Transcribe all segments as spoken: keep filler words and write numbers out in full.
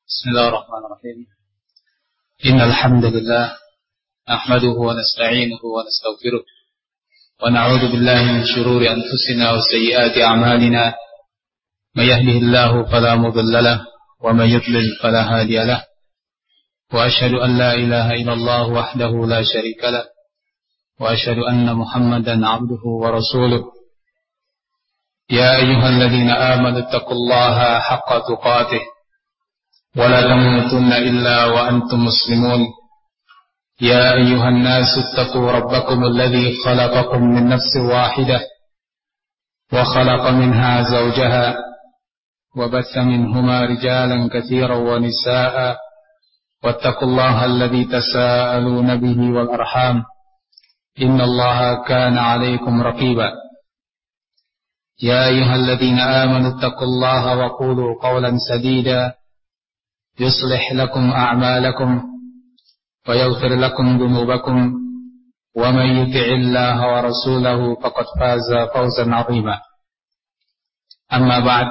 بسم الله الرحمن الرحيم إن الحمد لله نحمده ونستعينه ونستغفره ونعوذ بالله من شرور أنفسنا وسيئات أعمالنا من يهده الله فلا مضل له ومن يضلل فلا هادي له وأشهد أن لا إله إلا الله وحده لا شريك له وأشهد أن محمدا عبده ورسوله يا أيها الذين آمنوا اتقوا الله حق تقاته ولا تموتن إلا وأنتم مسلمون يا أيها الناس اتقوا ربكم الذي خلقكم من نفس واحدة وخلق منها زوجها وبث منهما رجالا كثيرا ونساء واتقوا الله الذي تساءلون به والأرحام إن الله كان عليكم رقيبا يا أيها الذين آمنوا اتقوا الله وقولوا قولا سديدا يصلح لكم أعمالكم ويغفر لكم ذنوبكم ومن يطع الله ورسوله فقد فاز فوزا عظيما أما بعد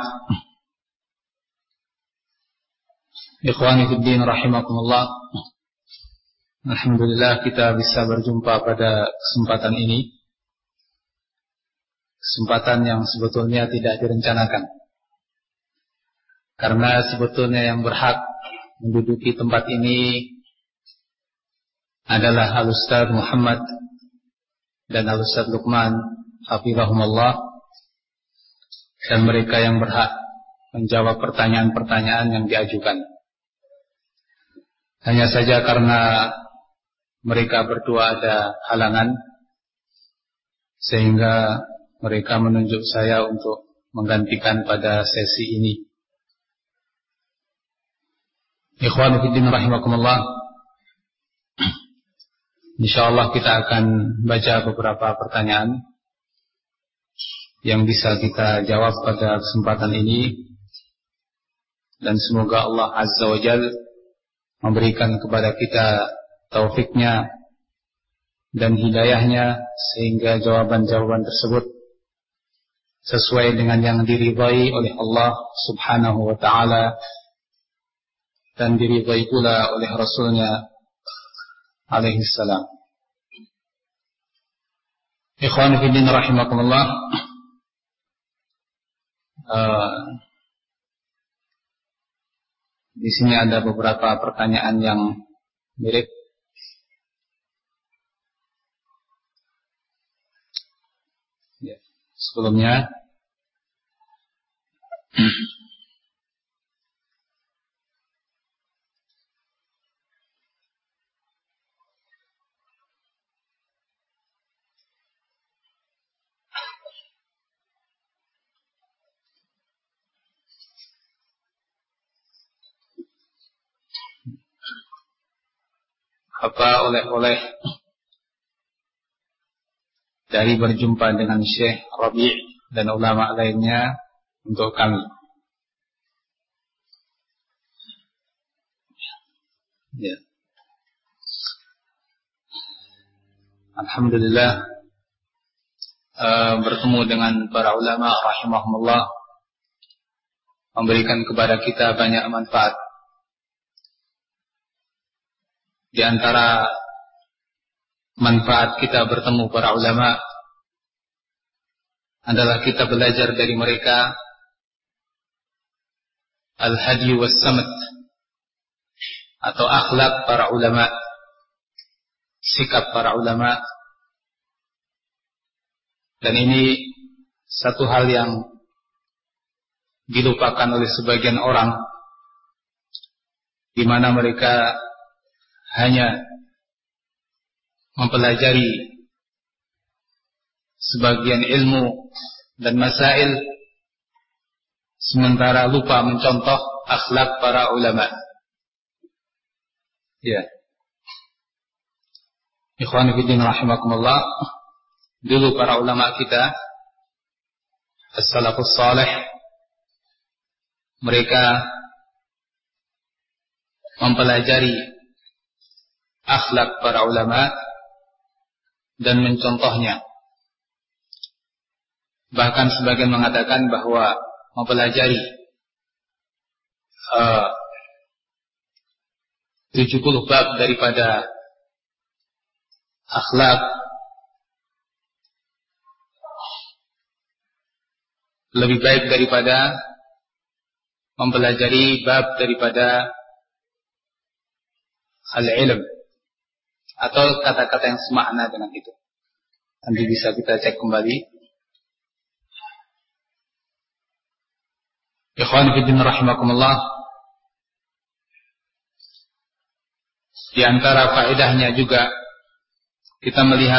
Ikhwani fi din rahimakumullah. Alhamdulillah kita bisa berjumpa pada kesempatan ini. Kesempatan yang sebetulnya tidak direncanakan. Karena sebetulnya yang berhak menduduki tempat ini adalah Al-Ustaz Muhammad dan Al-Ustaz Luqman hafizahumullah, dan mereka yang berhak menjawab pertanyaan-pertanyaan yang diajukan. Hanya saja karena mereka berdua ada halangan, sehingga mereka menunjuk saya untuk menggantikan pada sesi ini. Ikhwan fillah rahimakumullah. Insyaallah kita akan baca beberapa pertanyaan yang bisa kita jawab pada kesempatan ini, dan semoga Allah Azza wa Jalla memberikan kepada kita taufiknya dan hidayahnya, sehingga jawaban-jawaban tersebut sesuai dengan yang diridhai oleh Allah Subhanahu wa ta'ala dan diridhai pula oleh Rasulnya alaihi salam. Ikhwan fillah rahimakumullah. uh, Di sini ada beberapa pertanyaan yang mirip. Ya, sebelumnya apa oleh-oleh dari berjumpa dengan Syekh Rabi' dan ulama lainnya untuk kami? Ya. Alhamdulillah, uh, bertemu dengan para ulama rahimahumullah memberikan kepada kita banyak manfaat. Di antara manfaat kita bertemu para ulama adalah kita belajar dari mereka al-hadi was-samat, atau akhlak para ulama, sikap para ulama. Dan ini satu hal yang dilupakan oleh sebagian orang, di mana mereka hanya mempelajari sebagian ilmu dan masail, sementara lupa mencontoh akhlak para ulama. Ya. Ikhwan fillah rahimakumullah. Dulu para ulama kita, as-salafus salih, mereka mempelajari akhlak para ulama dan mencontohnya. Bahkan sebagian mengatakan bahwa mempelajari uh, tujuh puluh bab daripada akhlak lebih baik daripada mempelajari bab daripada al-ilm atau kata-kata yang semakna dengan itu. Nanti bisa kita cek kembali. Ikhwan fillah rahimakumullah. Di antara faedahnya juga kita melihat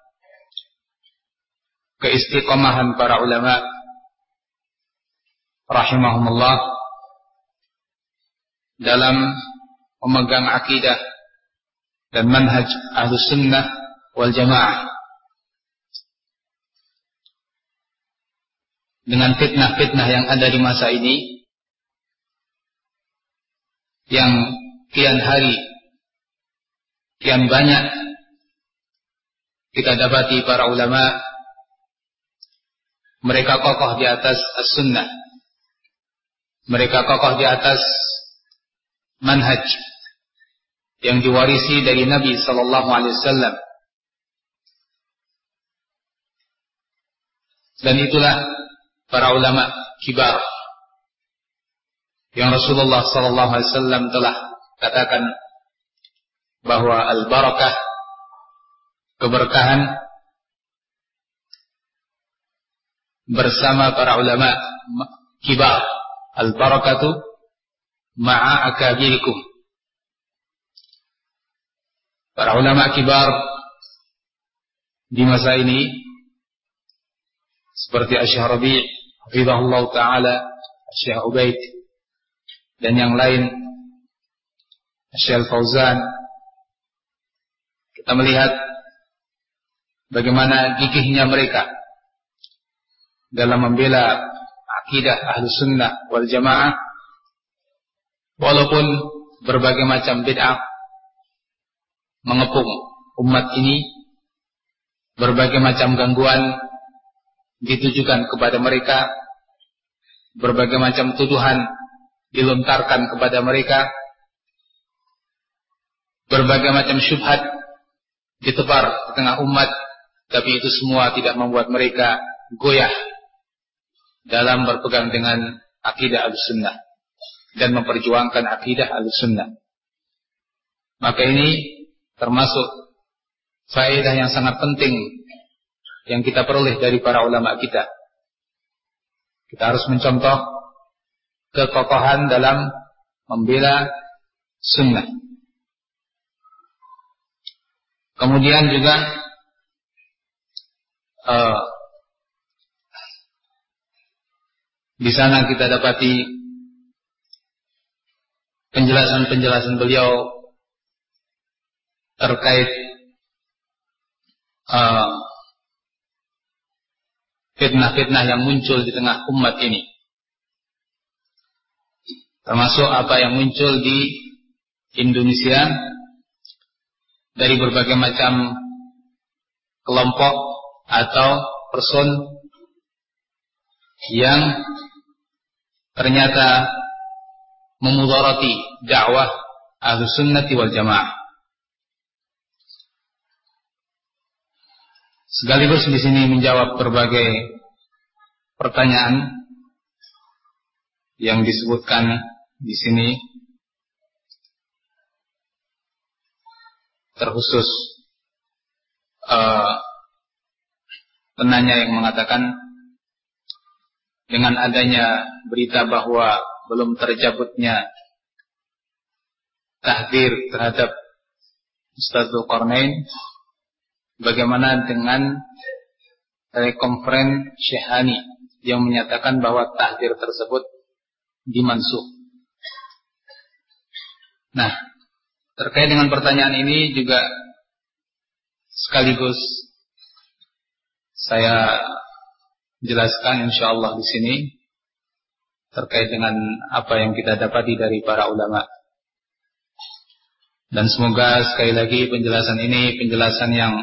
keistiqomahan para ulama rahimahumullah dalam memegang akidah dan manhaj Ahlus Sunnah wal Jamaah dengan fitnah-fitnah yang ada di masa ini yang kian hari kian banyak kita dapati para ulama mereka kokoh di atas as-sunnah, mereka kokoh di atas manhaj yang diwarisi dari Nabi sallallahu alaihi wasallam. Dan itulah para ulama kibar yang Rasulullah sallallahu alaihi wasallam telah katakan bahwa al-barakah, keberkahan bersama para ulama kibar. Al-barakatu ma'a akabirikum. Para ulama kibar di masa ini seperti Asy-Syaikh Rabi' hafizahullah taala, Asy-Syaikh Ubaid dan yang lain, Asy-Syaikh Fauzan, kita melihat bagaimana gigihnya mereka dalam membela akidah Ahlus Sunnah wal Jamaah walaupun berbagai macam bid'ah mengepung umat ini, berbagai macam gangguan ditujukan kepada mereka, berbagai macam tuduhan dilontarkan kepada mereka, berbagai macam syubhat ditebar di tengah umat, tapi itu semua tidak membuat mereka goyah dalam berpegang dengan akidah Ahlussunnah dan memperjuangkan akidah Ahlussunnah. Maka ini termasuk faedah yang sangat penting yang kita peroleh dari para ulama kita. Kita harus mencontoh kekokohan dalam membela sunnah. Kemudian juga uh, di sana kita dapati penjelasan-penjelasan beliau terkait uh, fitnah-fitnah yang muncul di tengah umat ini, termasuk apa yang muncul di Indonesia dari berbagai macam kelompok atau person yang ternyata memudarati dakwah Ahlussunnah wal Jamaah. Sekaligus di sini menjawab berbagai pertanyaan yang disebutkan di sini, terkhusus uh, penanya yang mengatakan dengan adanya berita bahwa belum tercabutnya tahdzir terhadap Ustadz Dzulqarnain, bagaimana dengan rekonferen Syekhani yang menyatakan bahwa tahdzir tersebut dimansuh. Nah, terkait dengan pertanyaan ini juga sekaligus saya jelaskan insyaallah di sini terkait dengan apa yang kita dapati dari para ulama. Dan semoga sekali lagi penjelasan ini penjelasan yang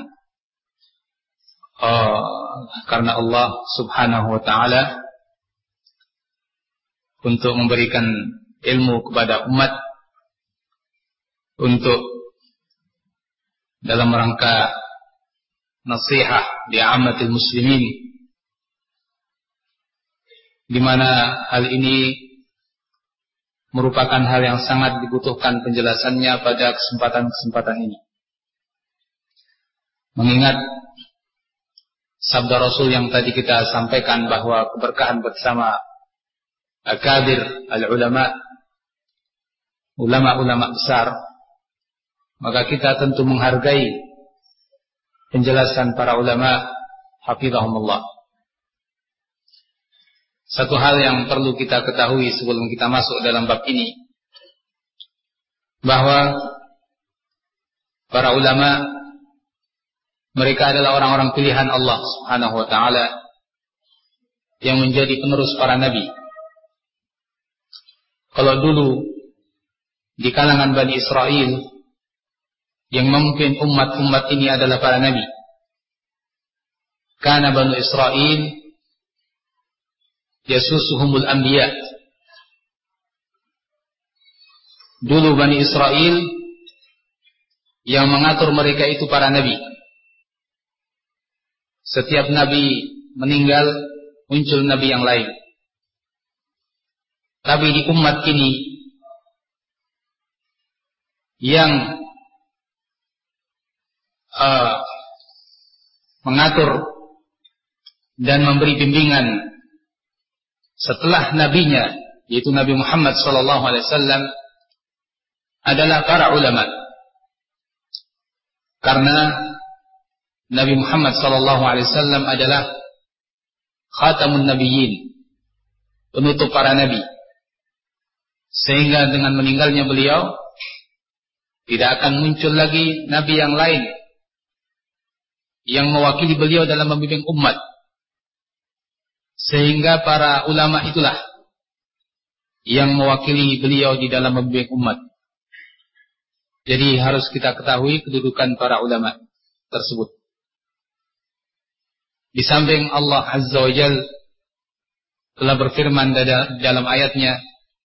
uh, karena Allah Subhanahu wa taala untuk memberikan ilmu kepada umat untuk dalam rangka nasihat di ammatil muslimin, di mana hal ini merupakan hal yang sangat dibutuhkan penjelasannya pada kesempatan-kesempatan ini. Mengingat sabda Rasul yang tadi kita sampaikan bahwa keberkahan bersama akabir al-ulama, ulama-ulama besar, maka kita tentu menghargai penjelasan para ulama hafizahumullah. Satu hal yang perlu kita ketahui sebelum kita masuk dalam bab ini, bahwa para ulama, mereka adalah orang-orang pilihan Allah Subhanahu wa ta'ala yang menjadi penerus para nabi. Kalau dulu di kalangan Bani Israel yang memimpin umat-umat ini adalah para nabi, kana Bani Israel yasusuhumul anbiya. Dulu Bani Israel yang mengatur mereka itu para nabi. Setiap nabi meninggal, muncul nabi yang lain. Tapi di umat ini yang uh, mengatur dan memberi bimbingan setelah nabinya, yaitu Nabi Muhammad sallallahu alaihi wasallam, adalah para ulama. Karena Nabi Muhammad sallallahu alaihi wasallam adalah khatamun nabiyyin, penutup para nabi. Sehingga dengan meninggalnya beliau tidak akan muncul lagi nabi yang lain yang mewakili beliau dalam membimbing umat. Sehingga para ulama itulah yang mewakili beliau di dalam membimbing umat. Jadi harus kita ketahui kedudukan para ulama tersebut. Di samping Allah Azza wa Jalla telah berfirman dalam ayatnya,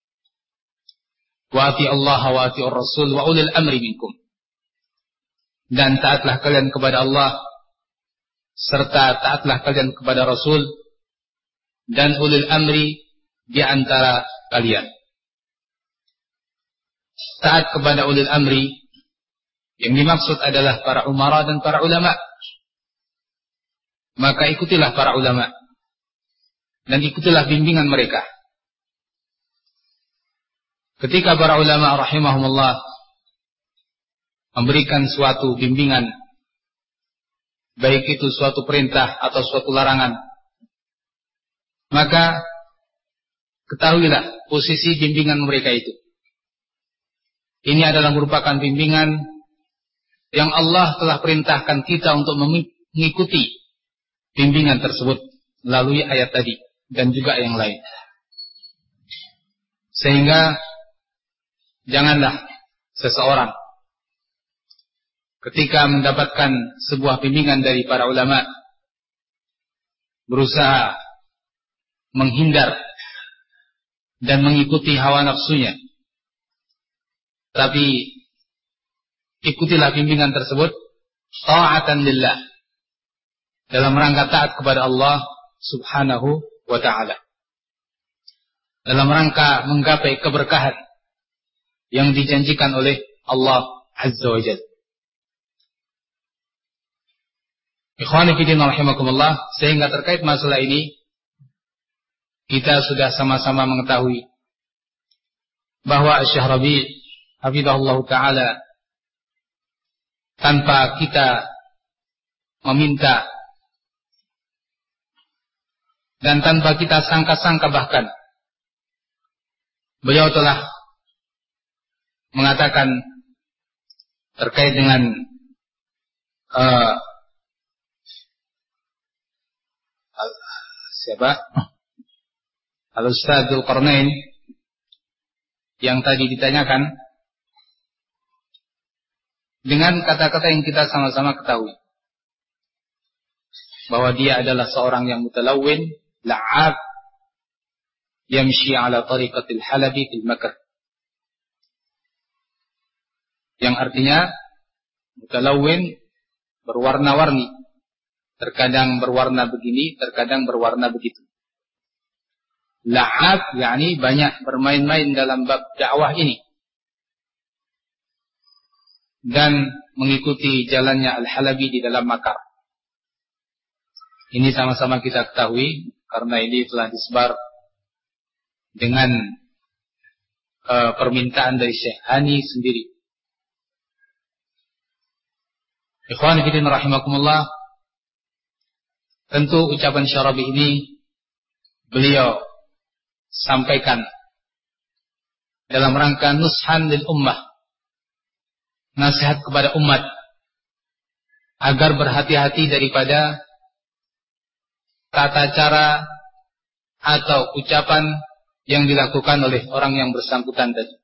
wa ati Allah wa ati ar-rasul wa ulil amri minkum. Dan taatlah kalian kepada Allah serta taatlah kalian kepada Rasul dan ulil amri di antara kalian. Taat kepada ulil amri yang dimaksud adalah para umara dan para ulama. Maka ikutilah para ulama dan ikutilah bimbingan mereka. Ketika para ulama rahimahumullah memberikan suatu bimbingan, baik itu suatu perintah atau suatu larangan, maka ketahuilah posisi bimbingan mereka itu. Ini adalah merupakan bimbingan yang Allah telah perintahkan kita untuk mengikuti bimbingan tersebut melalui ayat tadi dan juga yang lain. Sehingga janganlah seseorang ketika mendapatkan sebuah bimbingan dari para ulama berusaha menghindar dan mengikuti hawa nafsunya. Tapi ikutilah bimbingan tersebut ta'atan lillah, dalam rangka taat kepada Allah Subhanahu wa ta'ala, dalam rangka menggapai keberkahan yang dijanjikan oleh Allah Azza wa Jalla. Ikhwani fillah rahimakumullah, sehingga terkait masalah ini kita sudah sama-sama mengetahui bahwa Asy-Syahrabi hafizahullah taala tanpa kita meminta dan tanpa kita sangka-sangka, bahkan beliau telah mengatakan terkait dengan uh, siapa? Al-Ustadz Dzulqarnain yang tadi ditanyakan, dengan kata-kata yang kita sama-sama ketahui bahwa dia adalah seorang yang mutalawwin, la'ab, yamshi ala tariqatil halabi fil makr, yang artinya mutalawwin, berwarna-warni. Terkadang berwarna begini, terkadang berwarna begitu. La'ab, yakni banyak bermain-main dalam bab dakwah ini. Dan mengikuti jalannya Al-Halabi di dalam makar. Ini sama-sama kita ketahui, karena ini telah disebar dengan uh, permintaan dari Syekh Hani sendiri. Ikhwan fillah rahimakumullah, tentu ucapan Syarabi ini beliau sampaikan dalam rangka nushan lil ummah, nasihat kepada umat agar berhati-hati daripada tata cara atau ucapan yang dilakukan oleh orang yang bersangkutan tadi.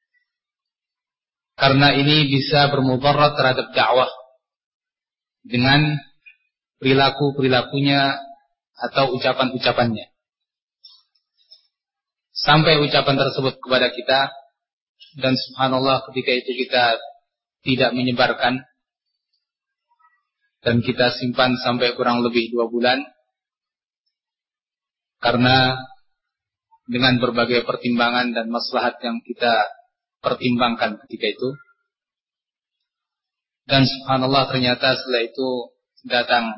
Karena ini bisa bermudarat terhadap dakwah dengan perilaku-perilakunya atau ucapan-ucapannya. Sampai ucapan tersebut kepada kita, dan subhanallah ketika itu kita tidak menyebarkan, dan kita simpan sampai kurang lebih dua bulan, karena dengan berbagai pertimbangan dan maslahat yang kita pertimbangkan ketika itu. Dan subhanallah ternyata setelah itu datang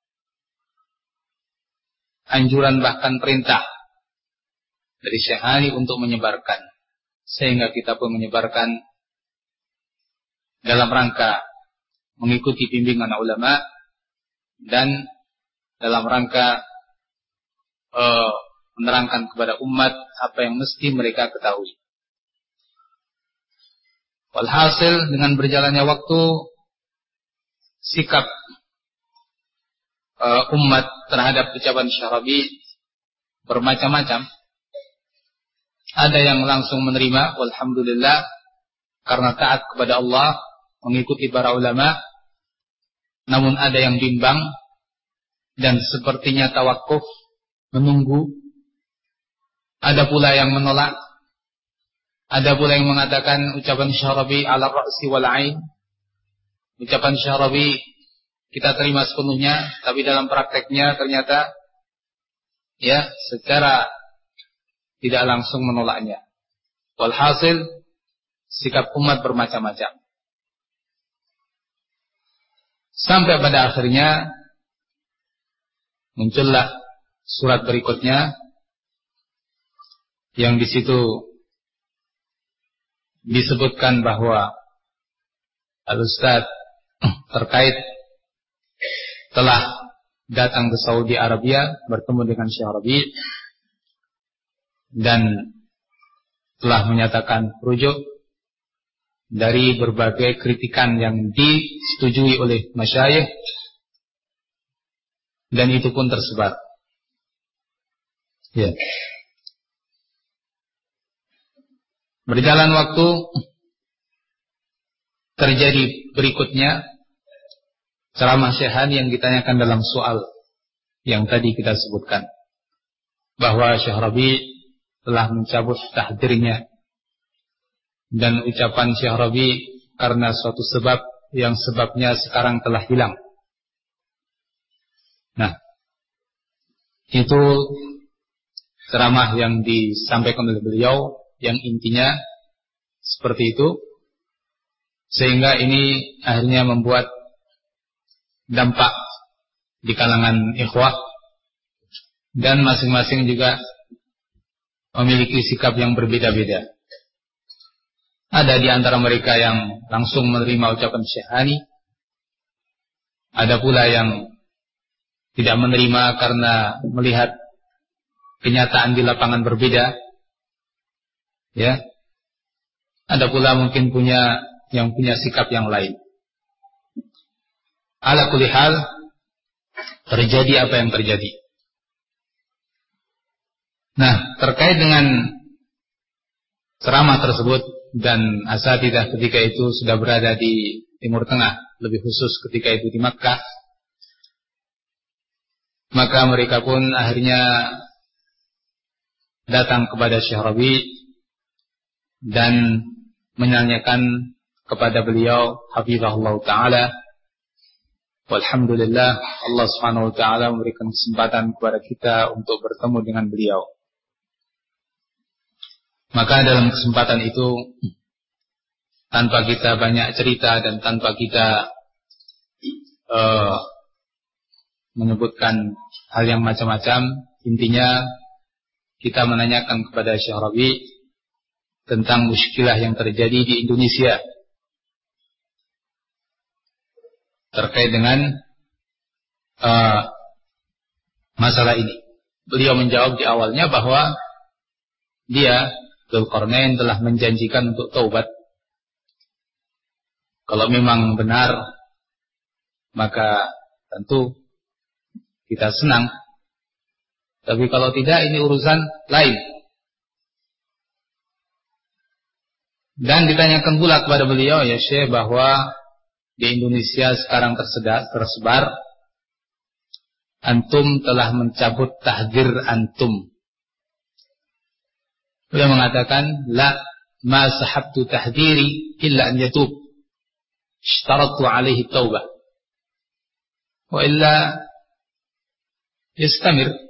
anjuran bahkan perintah dari Syekh Hani untuk menyebarkan, sehingga kita pun menyebarkan dalam rangka mengikuti bimbingan ulama dan dalam rangka uh, menerangkan kepada umat apa yang mesti mereka ketahui. Walhasil dengan berjalannya waktu, sikap uh, umat terhadap ucapan Syarabi bermacam-macam. Ada yang langsung menerima, walhamdulillah, karena taat kepada Allah, mengikuti para ulama. Namun ada yang bimbang dan sepertinya tawakuf, menunggu. Ada pula yang menolak. Ada pula yang mengatakan ucapan Syarabi ala ra'si wal ain. Ucapan Syarabi kita terima sepenuhnya, tapi dalam prakteknya ternyata ya secara tidak langsung menolaknya. Walhasil sikap umat bermacam-macam. Sampai pada akhirnya muncullah surat berikutnya yang di situ disebutkan bahwa Al-Ustaz terkait telah datang ke Saudi Arabia bertemu dengan Syekh Rabi dan telah menyatakan rujuk dari berbagai kritikan yang disetujui oleh masyayikh, dan itu pun tersebar. Ya. Berjalan waktu, terjadi berikutnya ceramah Syekh Hani yang ditanyakan dalam soal yang tadi kita sebutkan, bahwa Syekh Rabi telah mencabut tahdirnya, dan ucapan Syekh Rabi karena suatu sebab yang sebabnya sekarang telah hilang. Nah, itu ceramah yang disampaikan oleh beliau yang intinya seperti itu, sehingga ini akhirnya membuat dampak di kalangan ikhwah, dan masing-masing juga memiliki sikap yang berbeda-beda. Ada di antara mereka yang langsung menerima ucapan Syekh Hani, ada pula yang tidak menerima karena melihat kenyataan di lapangan berbeda. Ya, ada pula mungkin punya yang punya sikap yang lain. Ala kulli hal, terjadi apa yang terjadi. Nah, terkait dengan ceramah tersebut, dan asatidzah ketika itu sudah berada di Timur Tengah, lebih khusus ketika itu di Makkah, maka mereka pun akhirnya datang kepada Syekh Rabi dan menanyakan kepada beliau hafizahullah ta'ala. Walhamdulillah, Allah subhanahu wa ta'ala memberikan kesempatan kepada kita untuk bertemu dengan beliau. Maka dalam kesempatan itu, tanpa kita banyak cerita dan tanpa kita uh, menyebutkan hal yang macam-macam, intinya kita menanyakan kepada Syekh Rabi tentang muskilah yang terjadi di Indonesia terkait dengan uh, masalah ini. Beliau menjawab di awalnya bahwa dia, Dzulqarnain, telah menjanjikan untuk taubat. Kalau memang benar, maka tentu kita senang. Tapi kalau tidak, ini urusan lain. Dan ditanyakan pula kepada beliau, ya Syekh, bahwa di Indonesia sekarang tersebar, tersebar antum telah mencabut tahdir antum. Beliau mengatakan, la ma sahabtu tahdiri illa an yatub. Ishtaratu alaihi taubah. Wa illa yastamir.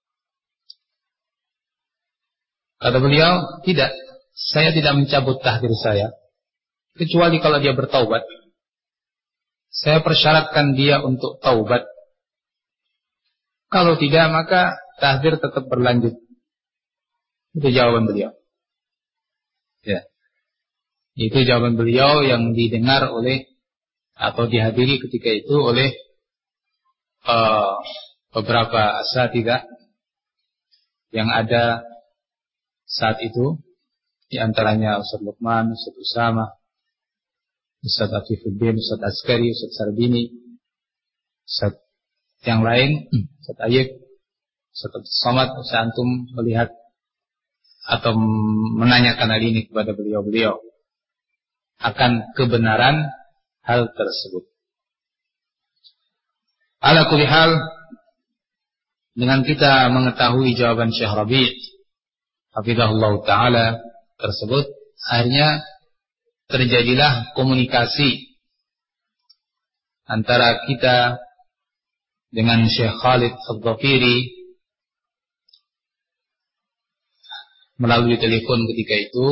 Kata beliau, tidak. Saya tidak mencabut tahdir saya, kecuali kalau dia bertaubat. Saya persyaratkan dia untuk taubat. Kalau tidak, maka tahdir tetap berlanjut. Itu jawaban beliau. Ya. Itu jawaban beliau yang didengar oleh atau dihadiri ketika itu oleh uh, beberapa asatidzah yang ada saat itu, di antaranya Ustaz Luqman, Ustaz Usama, Ustaz Afifuddin, Ustaz Askari, Ustaz Sarbini, Ustaz yang lain, Ustaz Ayyub, Ustaz Somad. Ustaz antum melihat atau menanyakan hal ini kepada beliau-beliau akan kebenaran hal tersebut. Ala kulli hal, dengan kita mengetahui jawaban Syekh Rabi' hafizahullah ta'ala tersebut, akhirnya terjadilah komunikasi antara kita dengan Syekh Khalid Al-Dhafiri melalui telepon ketika itu,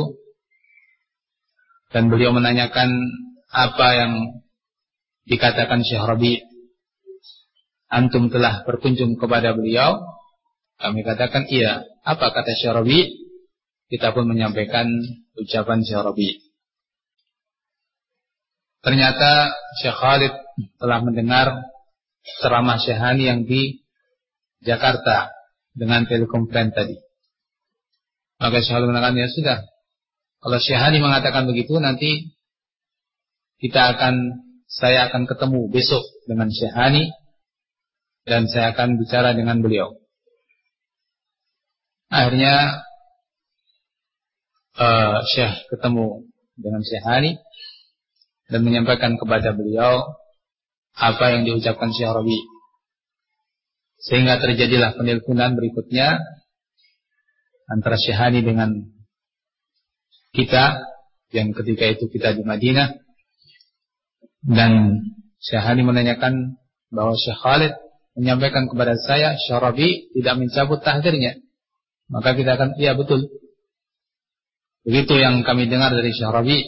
dan beliau menanyakan apa yang dikatakan Syekh Rabi'. Antum telah berkunjung kepada beliau? Kami katakan iya. Apa kata Syekh Rabi'? Kita pun menyampaikan ucapan Syekh Rabi'. Ternyata Syekh Khalid telah mendengar ceramah Syekh Hani yang di Jakarta dengan telekonferensi tadi. Maka Syekh Khalid mengatakan, ya sudah, kalau Syekh Hani mengatakan begitu, nanti kita akan, saya akan ketemu besok dengan Syekh Hani dan saya akan bicara dengan beliau. Akhirnya uh, Syekh ketemu dengan Syekh Hani dan menyampaikan kepada beliau apa yang diucapkan Syekh Rabi'. Sehingga terjadilah penelponan berikutnya antara Syekh Hani dengan kita, yang ketika itu kita di Madinah, dan Syekh Hani menanyakan bahwa Syekh Khalid menyampaikan kepada saya Syekh Rabi' tidak mencabut tahdirnya. Maka kita akan, iya betul, begitu yang kami dengar dari Syekh Rabi'.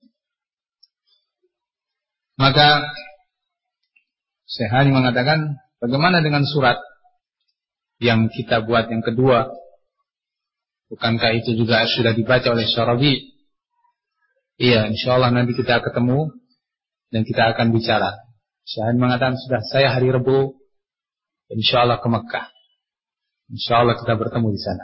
Maka Syekh Hani mengatakan, bagaimana dengan surat yang kita buat yang kedua? Bukankah itu juga sudah dibaca oleh Syekh Rabi'? Iya, insyaallah nanti kita ketemu dan kita akan bicara. Syekh Hani mengatakan, sudah, saya hari Rabu insyaallah ke Mekah. Insyaallah kita bertemu di sana.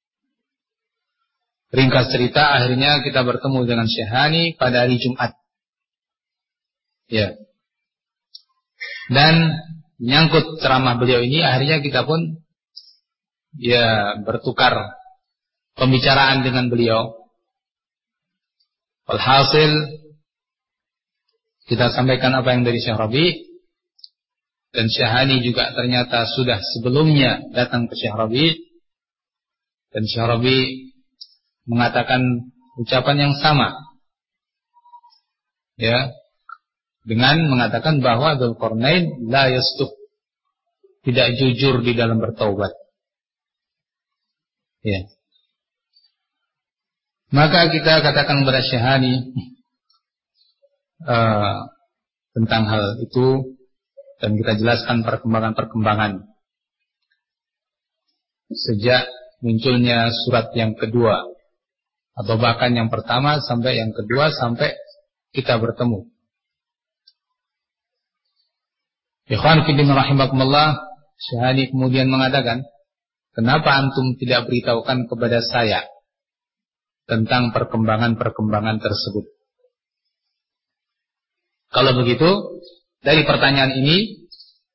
Ringkas cerita, akhirnya kita bertemu dengan Syekh Hani pada hari Jumat. Ya. Dan menyangkut ceramah beliau ini, akhirnya kita pun ya bertukar pembicaraan dengan beliau. Alhasil kita sampaikan apa yang dari Syekh Rabi', dan Syekh Hani juga ternyata sudah sebelumnya datang ke Syekh Rabi', dan Syekh Rabi' mengatakan ucapan yang sama. ya, dengan mengatakan bahwa Dzulqarnain la yasduq, tidak jujur di dalam bertaubat. Ya. Maka kita katakan kepada Syahani uh, tentang hal itu, dan kita jelaskan perkembangan-perkembangan sejak munculnya surat yang kedua, atau bahkan yang pertama sampai yang kedua, sampai kita bertemu. Ikhwan fillah rahimakumullah, Syahani kemudian mengatakan, kenapa antum tidak beritahukan kepada saya tentang perkembangan-perkembangan tersebut? Kalau begitu, dari pertanyaan ini,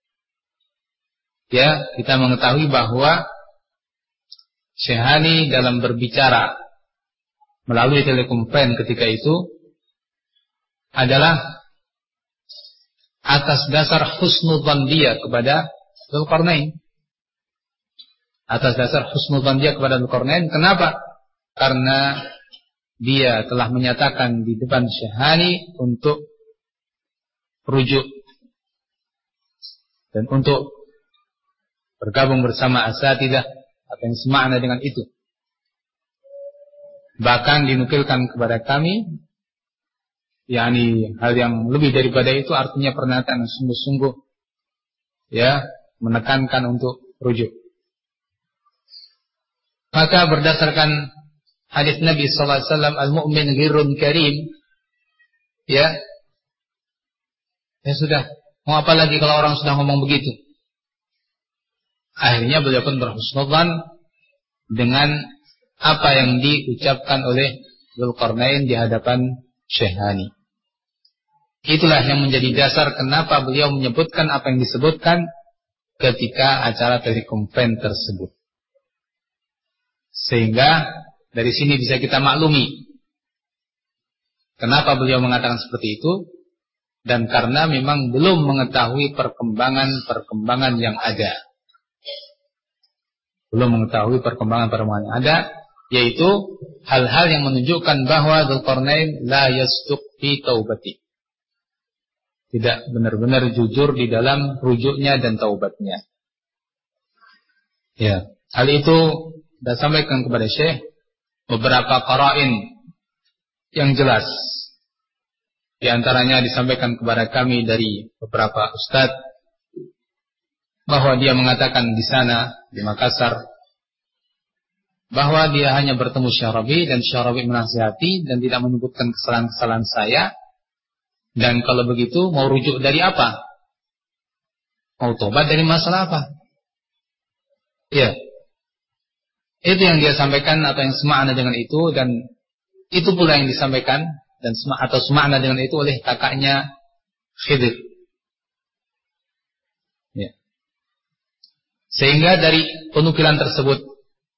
ya, kita mengetahui bahwa Syahani dalam berbicara melalui telekonferensi ketika itu adalah atas dasar husnudzan dia kepada Dzulqarnain. Atas dasar husnudzan dia kepada Dzulqarnain. Kenapa? Karena dia telah menyatakan di depan Syahani untuk rujuk dan untuk bergabung bersama asatidzah atau yang semakna dengan itu. Bahkan dinukilkan kepada kami, yakni hal yang lebih daripada itu, artinya pernyataan sungguh-sungguh, ya, menekankan untuk rujuk. Maka berdasarkan hadis Nabi sallallahu alaihi wasallam, al-mu'min ghirrun karim, ya, ya sudah, mau apa lagi kalau orang sudah ngomong begitu? Akhirnya beliau pun berhusnudzan dengan apa yang diucapkan oleh Dzulqarnain di hadapan Syahani. Itulah yang menjadi dasar kenapa beliau menyebutkan apa yang disebutkan ketika acara telekonferensi tersebut. Sehingga dari sini bisa kita maklumi kenapa beliau mengatakan seperti itu, dan karena memang belum mengetahui perkembangan-perkembangan yang ada. Belum mengetahui perkembangan-perkembangan yang ada, yaitu hal-hal yang menunjukkan bahwa Dzulqarnain la yasduq fi taubati, tidak benar-benar jujur di dalam rujuknya dan taubatnya. Ya, hal itu sudah sampaikan kepada Syekh beberapa qara'in yang jelas. Di antaranya disampaikan kepada kami dari beberapa ustadz bahwa dia mengatakan di sana di Makassar bahwa dia hanya bertemu Syarabi dan Syarabi menasihati dan tidak menyebutkan kesalahan-kesalahan saya. Dan kalau begitu mau rujuk dari apa? Mau tobat dari masalah apa? Ya, itu yang dia sampaikan atau yang semakna dengan itu, dan itu pula yang disampaikan dan atau semakna dengan itu oleh kakaknya Khidir. Ya. Sehingga dari penukilan tersebut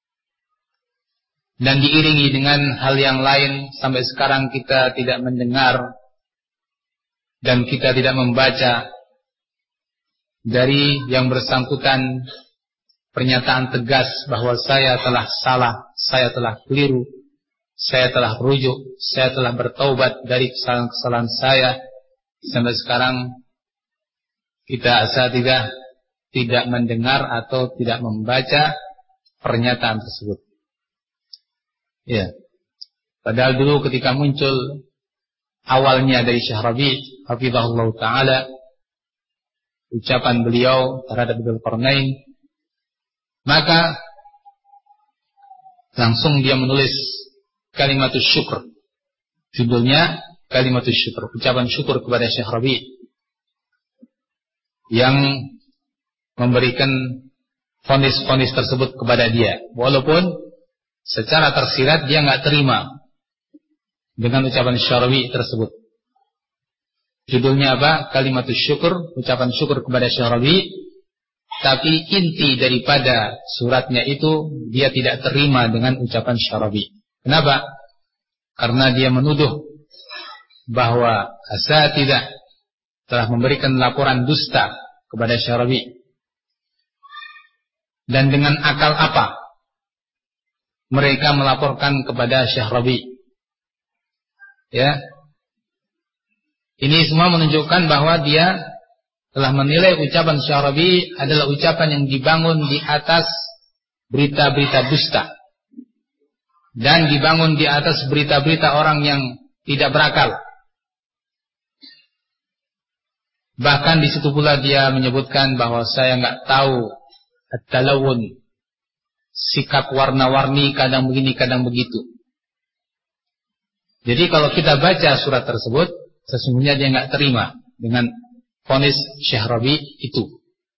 dan diiringi dengan hal yang lain, sampai sekarang kita tidak mendengar dan kita tidak membaca dari yang bersangkutan pernyataan tegas bahwa saya telah salah, saya telah keliru, saya telah rujuk, saya telah bertaubat dari kesalahan-kesalahan saya. Sampai sekarang kita asatidzah tidak mendengar atau tidak membaca pernyataan tersebut. Ya. Padahal dulu ketika muncul awalnya dari Syahrabi hafizahullah taala, ucapan beliau terhadap Dzulqarnain, maka langsung dia menulis kalimatus syukur. Judulnya kalimatus syukur, ucapan syukur kepada Syahrabi yang memberikan vonis-vonis tersebut kepada dia, walaupun secara tersirat dia nggak terima dengan ucapan Syarawi tersebut. Judulnya apa? Kalimatus syukur, ucapan syukur kepada Syarawi. Tapi inti daripada suratnya itu dia tidak terima dengan ucapan Syarawi. Kenapa? Karena dia menuduh bahwa asatidzah telah memberikan laporan dusta kepada Syarawi. Dan dengan akal apa mereka melaporkan kepada Syahrabi? Ya, Ini semua menunjukkan bahwa dia telah menilai ucapan Syarabi adalah ucapan yang dibangun di atas berita-berita dusta dan dibangun di atas berita-berita orang yang tidak berakal. Bahkan di situ pula dia menyebutkan bahwa saya nggak tahu at-talawun, sikap warna-warni, kadang begini kadang begitu. Jadi kalau kita baca surat tersebut, sesungguhnya dia nggak terima dengan vonis Syahrabi itu.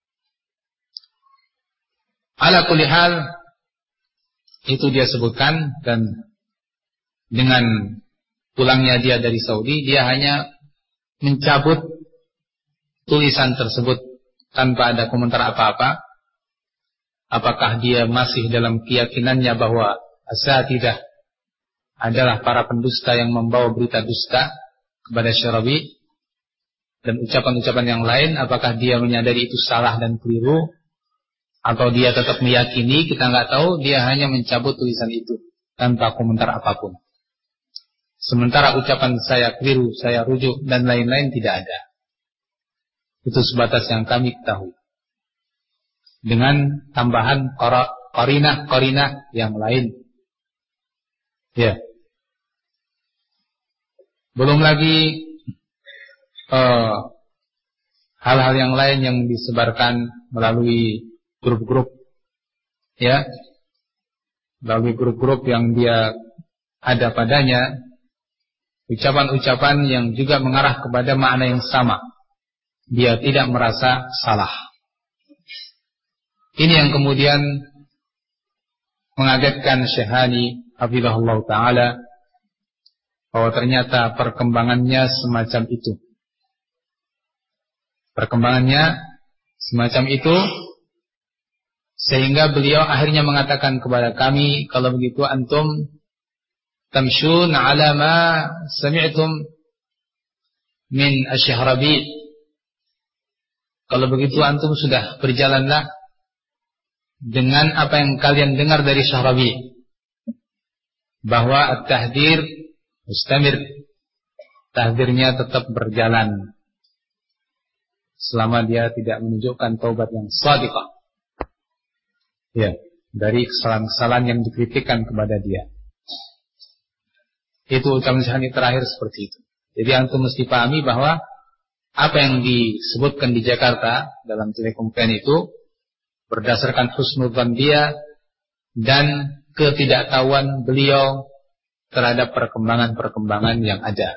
Ala kulli hal, itu dia sebutkan, dan dengan pulangnya dia dari Saudi, dia hanya mencabut tulisan tersebut tanpa ada komentar apa-apa. Apakah dia masih dalam keyakinannya bahwa asatidah adalah para pendusta yang membawa berita dusta kepada Syarabi dan ucapan-ucapan yang lain, apakah dia menyadari itu salah dan keliru, atau dia tetap meyakini, kita nggak tahu. Dia hanya mencabut tulisan itu tanpa komentar apapun. Sementara ucapan saya keliru, saya rujuk dan lain-lain tidak ada. Itu sebatas yang kami ketahui, dengan tambahan qarinah-qarinah yang lain. Ya. Belum lagi uh, hal-hal yang lain yang disebarkan melalui grup-grup, ya, melalui grup-grup yang dia ada padanya, ucapan-ucapan yang juga mengarah kepada makna yang sama. Dia tidak merasa salah. Ini yang kemudian mengagetkan Syekhani hafizahullah ta'ala, bahwa ternyata perkembangannya semacam itu. Perkembangannya semacam itu, sehingga beliau akhirnya mengatakan kepada kami, kalau begitu antum tamshun ala ma sami'tum min asy-Syahrabi. Kalau begitu antum sudah berjalanlah dengan apa yang kalian dengar dari Syahrabi, bahwa at-tahdir mustamir, tahdirnya tetap berjalan selama dia tidak menunjukkan taubat yang shadiqah, ya, dari kesalahan-kesalahan yang dikritikkan kepada dia. Itu ucapan Syahani terakhir seperti itu. Jadi antum mesti pahami bahwa apa yang disebutkan di Jakarta dalam telekonferensi itu berdasarkan husnudzan dia dan ketidaktahuan beliau terhadap perkembangan-perkembangan yang ada.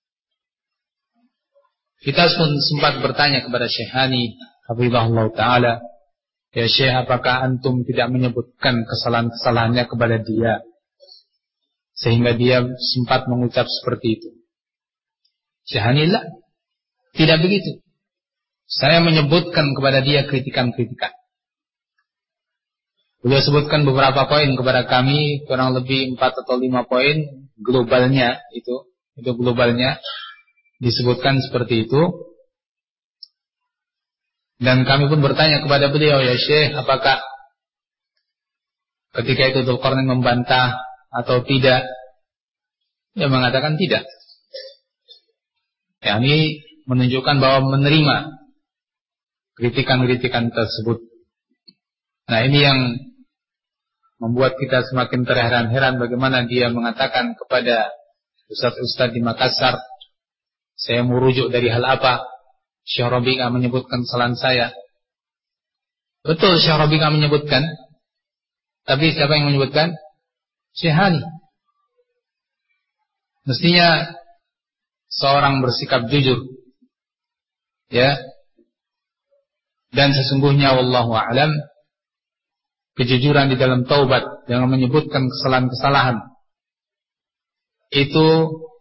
Kita sempat bertanya kepada Syekhani hafizahullah ta'ala, ya Syekh, apakah antum tidak menyebutkan kesalahan-kesalahannya kepada dia sehingga dia sempat mengucap seperti itu? Syekhani, lah, tidak begitu. Saya menyebutkan kepada dia kritikan-kritikan. Beliau sebutkan beberapa poin kepada kami, kurang lebih empat atau lima poin globalnya itu, itu globalnya disebutkan seperti itu. Dan kami pun bertanya kepada beliau, ya Syekh, apakah ketika itu Dzulqarnain membantah atau tidak? Dia mengatakan tidak. Ya, ini menunjukkan bahwa menerima kritikan-kritikan tersebut. Nah, ini yang membuat kita semakin terheran-heran bagaimana dia mengatakan kepada ustaz-ustaz di Makassar, saya mau rujuk dari hal apa? Syekh Rabi' nggak menyebutkan kesalahan saya. Betul, Syekh Rabi' nggak menyebutkan, tapi siapa yang menyebutkan? Syekhani. Mestinya seorang bersikap jujur, ya. Dan sesungguhnya wallahu a'lam, kejujuran di dalam taubat, jangan menyebutkan kesalahan-kesalahan, itu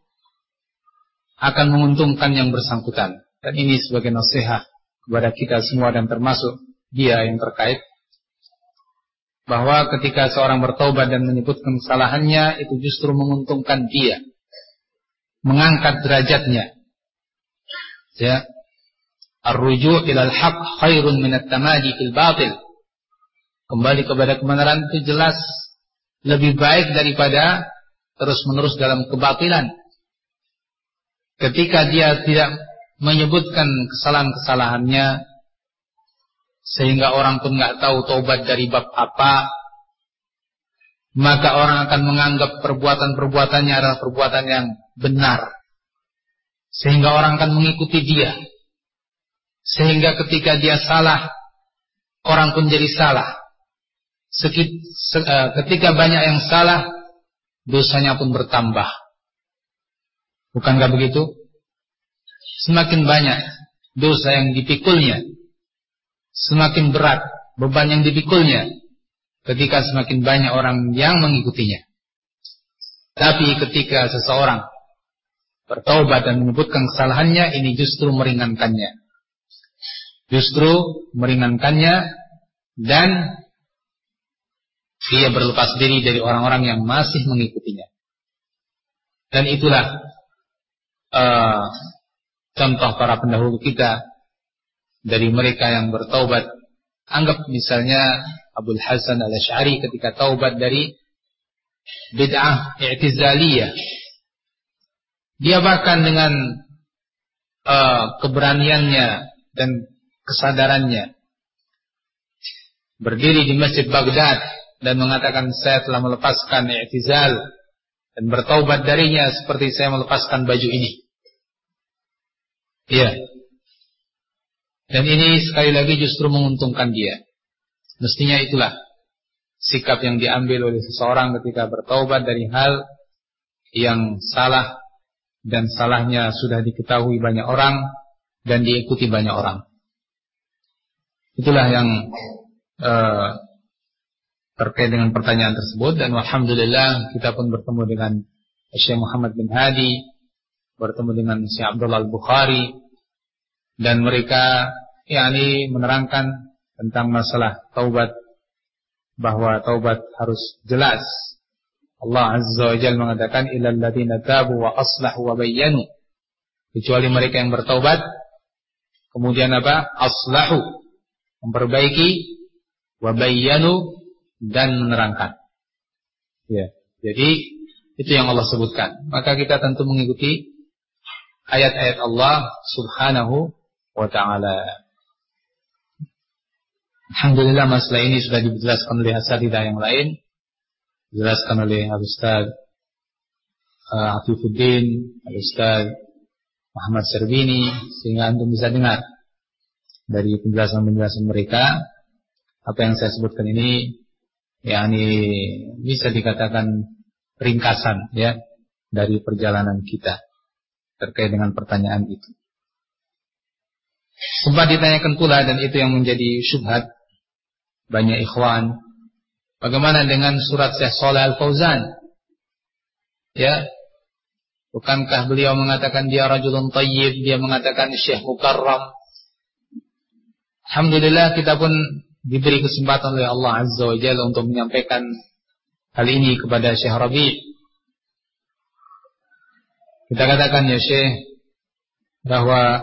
akan menguntungkan yang bersangkutan. Dan ini sebagai nasihat kepada kita semua dan termasuk dia yang terkait, bahwa ketika seorang bertaubat dan menyebutkan kesalahannya, itu justru menguntungkan dia, mengangkat derajatnya. Ya, ar-ruju' ilal haq khairun minat tamadi fil batil. Kembali kepada kebenaran itu jelas lebih baik daripada terus-menerus dalam kebatilan. ketika dia tidak menyebutkan kesalahan-kesalahannya, sehingga orang pun nggak tahu taubat dari bab apa, maka orang akan menganggap perbuatan-perbuatannya adalah perbuatan yang benar, sehingga orang akan mengikuti dia. Sehingga ketika dia salah, orang pun jadi salah. Ketika banyak yang salah, dosanya pun bertambah. Bukankah begitu? Semakin banyak dosa yang dipikulnya, semakin berat beban yang dipikulnya, ketika semakin banyak orang yang mengikutinya. Tapi ketika seseorang bertaubat dan menyebutkan kesalahannya, ini justru meringankannya. Justru meringankannya, dan dia berlepas diri dari orang-orang yang masih mengikutinya. Dan itulah uh, contoh para pendahulu kita, dari mereka yang bertaubat. Anggap misalnya Abul Hasan Al-Asy'ari ketika taubat dari bid'ah i'tizaliyah. Dia bahkan dengan uh, keberaniannya dan kesadarannya berdiri di Masjid Baghdad dan mengatakan, saya telah melepaskan i'tizal dan bertaubat darinya seperti saya melepaskan baju ini. Iya. Dan ini sekali lagi justru menguntungkan dia. Mestinya itulah sikap yang diambil oleh seseorang ketika bertaubat dari hal yang salah, dan salahnya sudah diketahui banyak orang dan diikuti banyak orang. Itulah yang uh, terkait dengan pertanyaan tersebut. Dan alhamdulillah kita pun bertemu dengan Syekh Muhammad bin Hadi, bertemu dengan Syekh Abdullah Al-Bukhari, dan mereka yakni menerangkan tentang masalah taubat, bahwa taubat harus jelas. Allah Azza wa Jalla mengatakan, illal ladzina tabu wa aslahu wa bayyanu, kecuali mereka yang bertaubat kemudian apa? Aslahu, memperbaiki, wa bayyanu, dan menerangkan. Ya, jadi itu yang Allah sebutkan. Maka kita tentu mengikuti ayat-ayat Allah Subhanahu wa ta'ala. Alhamdulillah masalah ini sudah dijelaskan oleh asatidzah yang lain, dijelaskan oleh Al-Ustaz uh, Afifuddin, Al-Ustaz Muhammad Serbini, sehingga antum bisa dengar dari penjelasan-penjelasan mereka. Apa yang saya sebutkan ini yakni bisa dikatakan ringkasan ya dari perjalanan kita terkait dengan pertanyaan itu. Sempat ditanyakan pula, dan itu yang menjadi syubhat banyak ikhwan, bagaimana dengan surat Syekh Shalih Al-Fauzan? Ya, bukankah beliau mengatakan dia rajulun thayyib, dia mengatakan Syekh Mukarram. Alhamdulillah kita pun diberi kesempatan oleh Allah Azza wa Jalla untuk menyampaikan hal ini kepada Syekh Rabi'. Kita katakan, ya Syekh, bahwa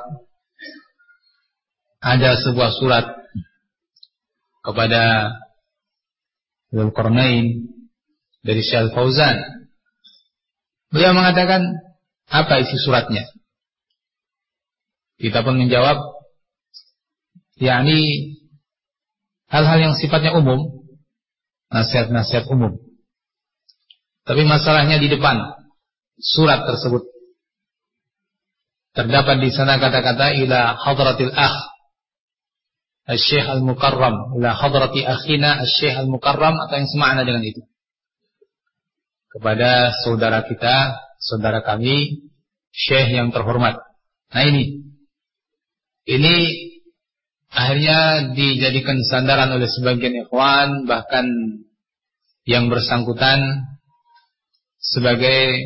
ada sebuah surat kepada Dzulqarnain dari Syekh Al-Fauzan. Beliau mengatakan, apa isi suratnya? Kita pun menjawab, yakni hal-hal yang sifatnya umum, nasihat-nasihat umum. Tapi masalahnya di depan surat tersebut terdapat di sana kata-kata ila hadratil akh Al-Syekh Al-Mukarram, ila hadrati akhina Al-Syekh Al-Mukarram, atau yang semakna dengan itu, kepada saudara kita, saudara kami, Syekh yang terhormat. Nah ini Ini akhirnya dijadikan sandaran oleh sebagian ikhwan, bahkan yang bersangkutan, sebagai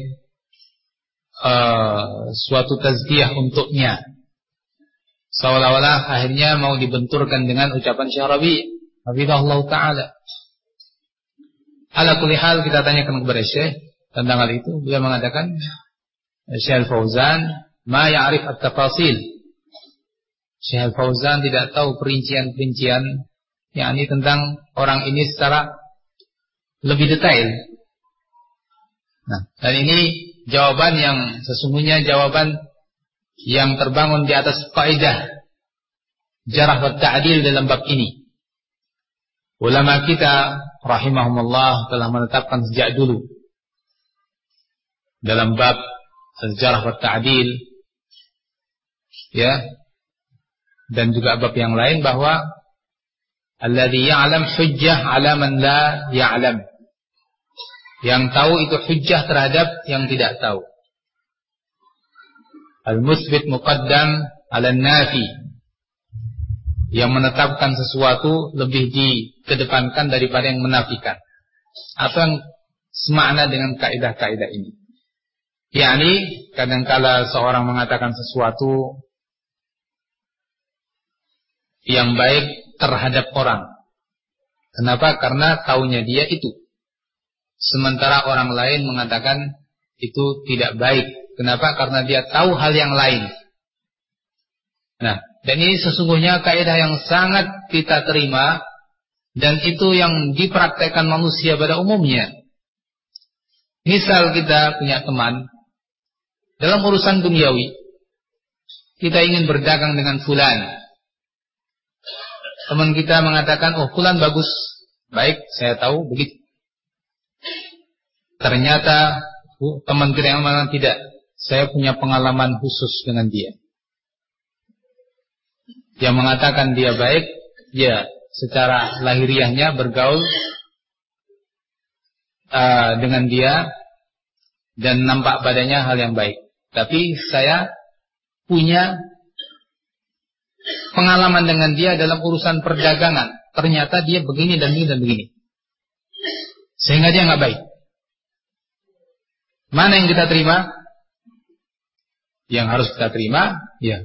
uh, suatu tazkiyah untuknya. Seolah-olah akhirnya mau dibenturkan dengan ucapan Syekh Rabi' hafizahullah ta'ala. Ala kulli hal, kita tanyakan kepada Syekh tentang hal itu. Beliau mengatakan, Syekh Al-Fauzan ma ya'rif at-tafasil. Syekh Al-Fauzan tidak tahu perincian-perincian, yakni tentang orang ini secara lebih detail. Nah, dan ini jawaban yang sesungguhnya jawaban yang terbangun di atas kaidah jarh wa ta'dil dalam bab ini. Ulama kita rahimahumullah telah menetapkan sejak dulu dalam bab jarh wa ta'dil, ya, dan juga bab yang lain, bahwa alladzi ya'lam hujjah 'ala man la ya'lam. Yang tahu itu hujjah terhadap yang tidak tahu. Al-mutsbit muqaddam 'ala an-nafi. Yang menetapkan sesuatu lebih dikedepankan daripada yang menafikan. Atau yang semakna dengan kaidah-kaidah ini. Yakni kadangkala seorang mengatakan sesuatu yang baik terhadap orang. Kenapa? Karena taunya dia itu. Sementara orang lain mengatakan itu tidak baik. Kenapa? Karena dia tahu hal yang lain. Nah, dan ini sesungguhnya kaidah yang sangat kita terima, dan itu yang dipraktekkan manusia pada umumnya. Misal kita punya teman dalam urusan duniawi, kita ingin berdagang dengan fulan. Teman kita mengatakan, oh fulan bagus, baik, saya tahu begitu. Ternyata teman kita yang mengatakan tidak, saya punya pengalaman khusus dengan dia. Yang mengatakan dia baik, ya secara lahiriahnya bergaul uh, dengan dia dan nampak badannya hal yang baik. Tapi saya punya pengalaman dengan dia dalam urusan perdagangan. Ternyata dia begini dan begini dan begini, sehingga dia nggak baik. Mana yang kita terima? Yang harus kita terima, ya,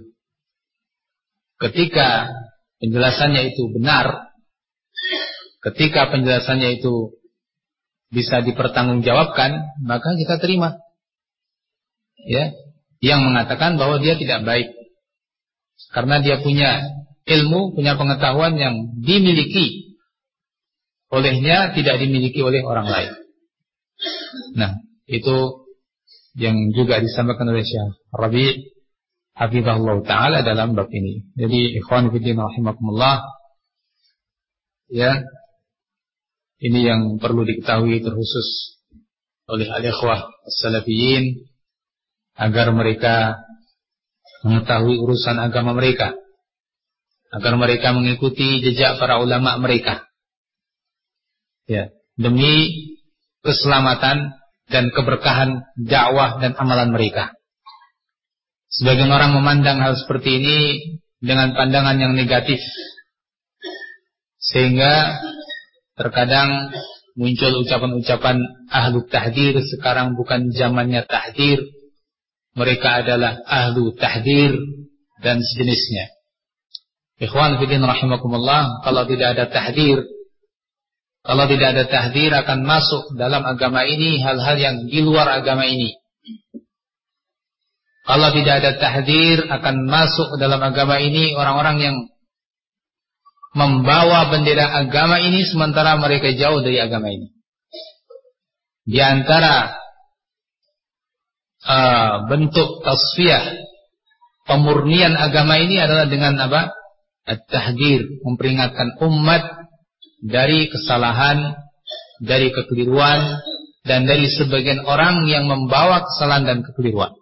ketika penjelasannya itu benar, ketika penjelasannya itu bisa dipertanggungjawabkan, maka kita terima. Ya, yang mengatakan bahwa dia tidak baik karena dia punya ilmu, punya pengetahuan yang dimiliki olehnya, tidak dimiliki oleh orang lain. Nah, itu yang juga disampaikan oleh Syekh Rabi' hafizahullah ta'ala dalam bab ini. Jadi ikhwan fillah rahimakumullah, ya, ini yang perlu diketahui terkhusus oleh al-ikhwah as-salafiyin, agar mereka mengetahui urusan agama mereka, agar mereka mengikuti jejak para ulama mereka, ya, demi keselamatan dan keberkahan dakwah dan amalan mereka. Sebagian orang memandang hal seperti ini dengan pandangan yang negatif, sehingga terkadang muncul ucapan-ucapan ahlu tahdir. Sekarang bukan zamannya tahdir, mereka adalah ahlu tahdir dan sejenisnya. Ikhwan fillah rahimakumullah, kalau tidak ada tahdir, kalau tidak ada tahdir akan masuk dalam agama ini hal-hal yang di luar agama ini. Kalau tidak ada tahdir akan masuk dalam agama ini orang-orang yang membawa bendera agama ini sementara mereka jauh dari agama ini. Di antara uh, bentuk tasfiyah, pemurnian agama ini adalah dengan apa? At-tahdir, memperingatkan umat dari kesalahan, dari kekeliruan, dan dari sebagian orang yang membawa kesalahan dan kekeliruan.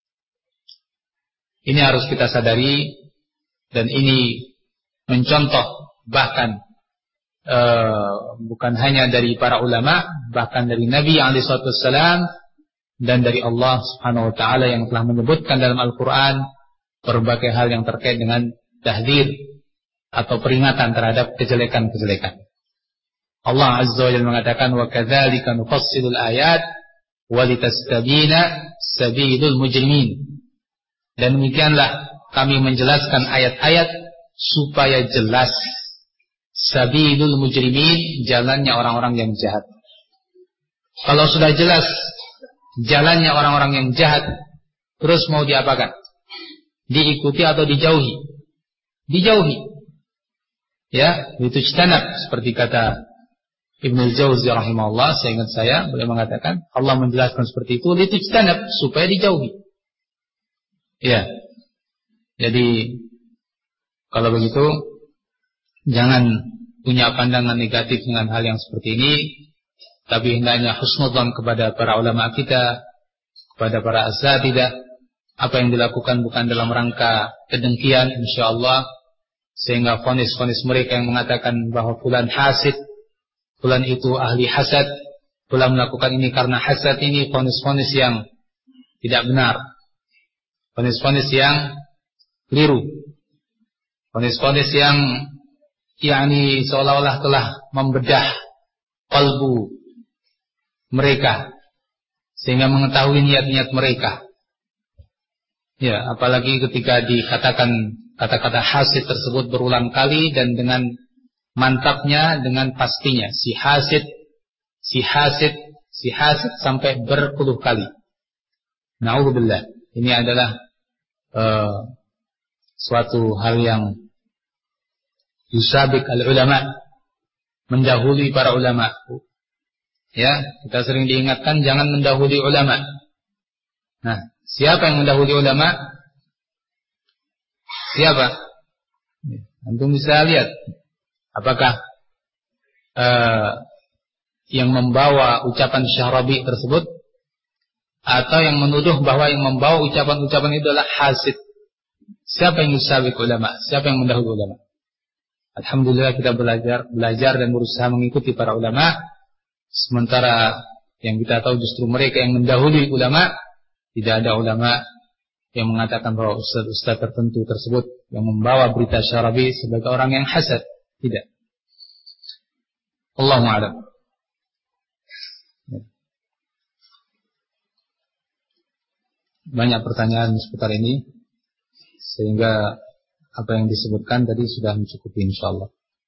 Ini harus kita sadari, dan ini mencontoh bahkan e, bukan hanya dari para ulama, bahkan dari Nabi alaihi wasallam dan dari Allah Subhanahu wa taala yang telah menyebutkan dalam Al-Qur'an berbagai hal yang terkait dengan tahdzir atau peringatan terhadap kejelekan-kejelekan. Allah Azza wa Jalla mengatakan, wa kadzalika nufassilul ayat wa litastabina sabilul mujrimin. Dan demikianlah kami menjelaskan ayat-ayat supaya jelas sabilul mujrimin, jalannya orang-orang yang jahat. Kalau sudah jelas jalannya orang-orang yang jahat, terus mau diapakan? Diikuti atau dijauhi? Dijauhi. Ya, itu ijtanab, seperti kata Ibnu Jauzi rahimahullah, saya ingat saya beliau mengatakan Allah menjelaskan seperti itu, itu ijtanab, supaya dijauhi. Ya, Jadi kalau begitu jangan punya pandangan negatif dengan hal yang seperti ini, tapi hendaknya husnudzon kepada para ulama kita, kepada para asatidzah. Apa yang dilakukan bukan dalam rangka kedengkian, insyaallah, sehingga vonis-vonis mereka yang mengatakan bahwa fulan hasid, fulan itu ahli hasad, fulan melakukan ini karena hasad, ini vonis-vonis yang tidak benar, vonis-vonis yang keliru, vonis-vonis yang yakni seolah-olah telah membedah kalbu mereka sehingga mengetahui niat-niat mereka. Ya, apalagi ketika dikatakan kata-kata hasid tersebut berulang kali dan dengan mantapnya, dengan pastinya, si hasid, si hasid, si hasid sampai berpuluh kali. Na'udzubillah. Ini adalah uh, suatu hal yang yusabik al-ulama, mendahului para ulama. Ya, kita sering diingatkan jangan mendahului ulama. Nah, siapa yang mendahului ulama? Siapa? Antum bisa lihat apakah uh, yang membawa ucapan Syahrabi tersebut, atau yang menuduh bahwa yang membawa ucapan-ucapan itu adalah hasid. Siapa yang yusabik ulama? Siapa yang mendahului ulama? Alhamdulillah kita belajar belajar dan berusaha mengikuti para ulama, sementara yang kita tahu justru mereka yang mendahului ulama. Tidak ada ulama yang mengatakan bahwa ustaz-ustaz tertentu tersebut yang membawa berita Syarabi sebagai orang yang hasad. Tidak. Allahu a'lam. Banyak pertanyaan seputar ini, sehingga apa yang disebutkan tadi sudah mencukupi insyaallah.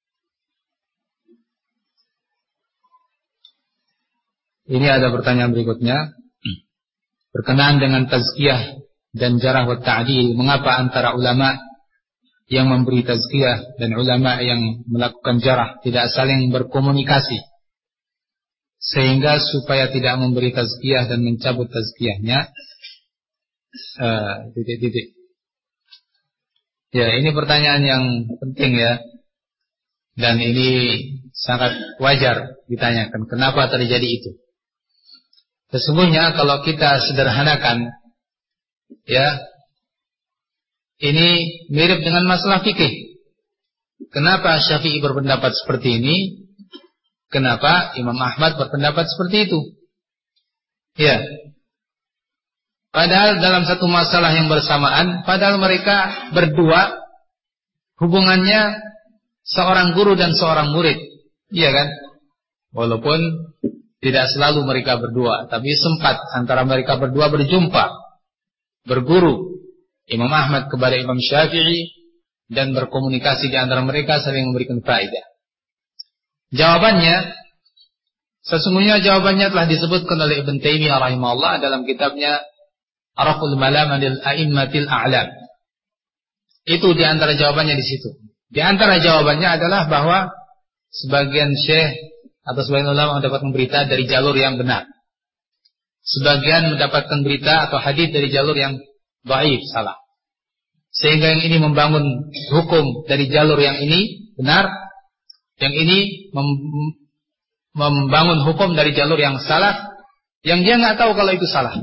Ini ada pertanyaan berikutnya. Berkenaan dengan tazkiyah dan jarah wa ta'dil, mengapa antara ulama yang memberi tazkiyah dan ulama yang melakukan jarah tidak saling berkomunikasi, sehingga supaya tidak memberi tazkiyah dan mencabut tazkiyahnya? Uh, titik-titik. Ya, ini pertanyaan yang penting ya, dan ini sangat wajar ditanyakan. Kenapa terjadi itu? Sesungguhnya kalau kita sederhanakan, ya, ini mirip dengan masalah fikih. Kenapa Syafi'i berpendapat seperti ini? Kenapa Imam Ahmad berpendapat seperti itu? Ya. Padahal dalam satu masalah yang bersamaan, padahal mereka berdua hubungannya seorang guru dan seorang murid. Iya kan? Walaupun tidak selalu mereka berdua, tapi sempat antara mereka berdua berjumpa, berguru, Imam Ahmad kepada Imam Syafi'i, dan berkomunikasi di antara mereka saling memberikan faedah. Jawabannya, sesungguhnya jawabannya telah disebutkan oleh Ibn Taimiyah rahimahullah dalam kitabnya Araful Malam anil A'immatil A'lam. Itu di antara jawabannya di situ. Di antara jawabannya adalah bahwa sebagian syekh atau sebagian ulama mendapatkan berita dari jalur yang benar, sebagian mendapatkan berita atau hadis dari jalur yang dhaif, salah. Sehingga yang ini membangun hukum dari jalur yang ini benar, yang ini mem- membangun hukum dari jalur yang salah, yang dia nggak tahu kalau itu salah.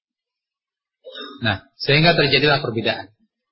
Nah, sehingga terjadilah perbedaan.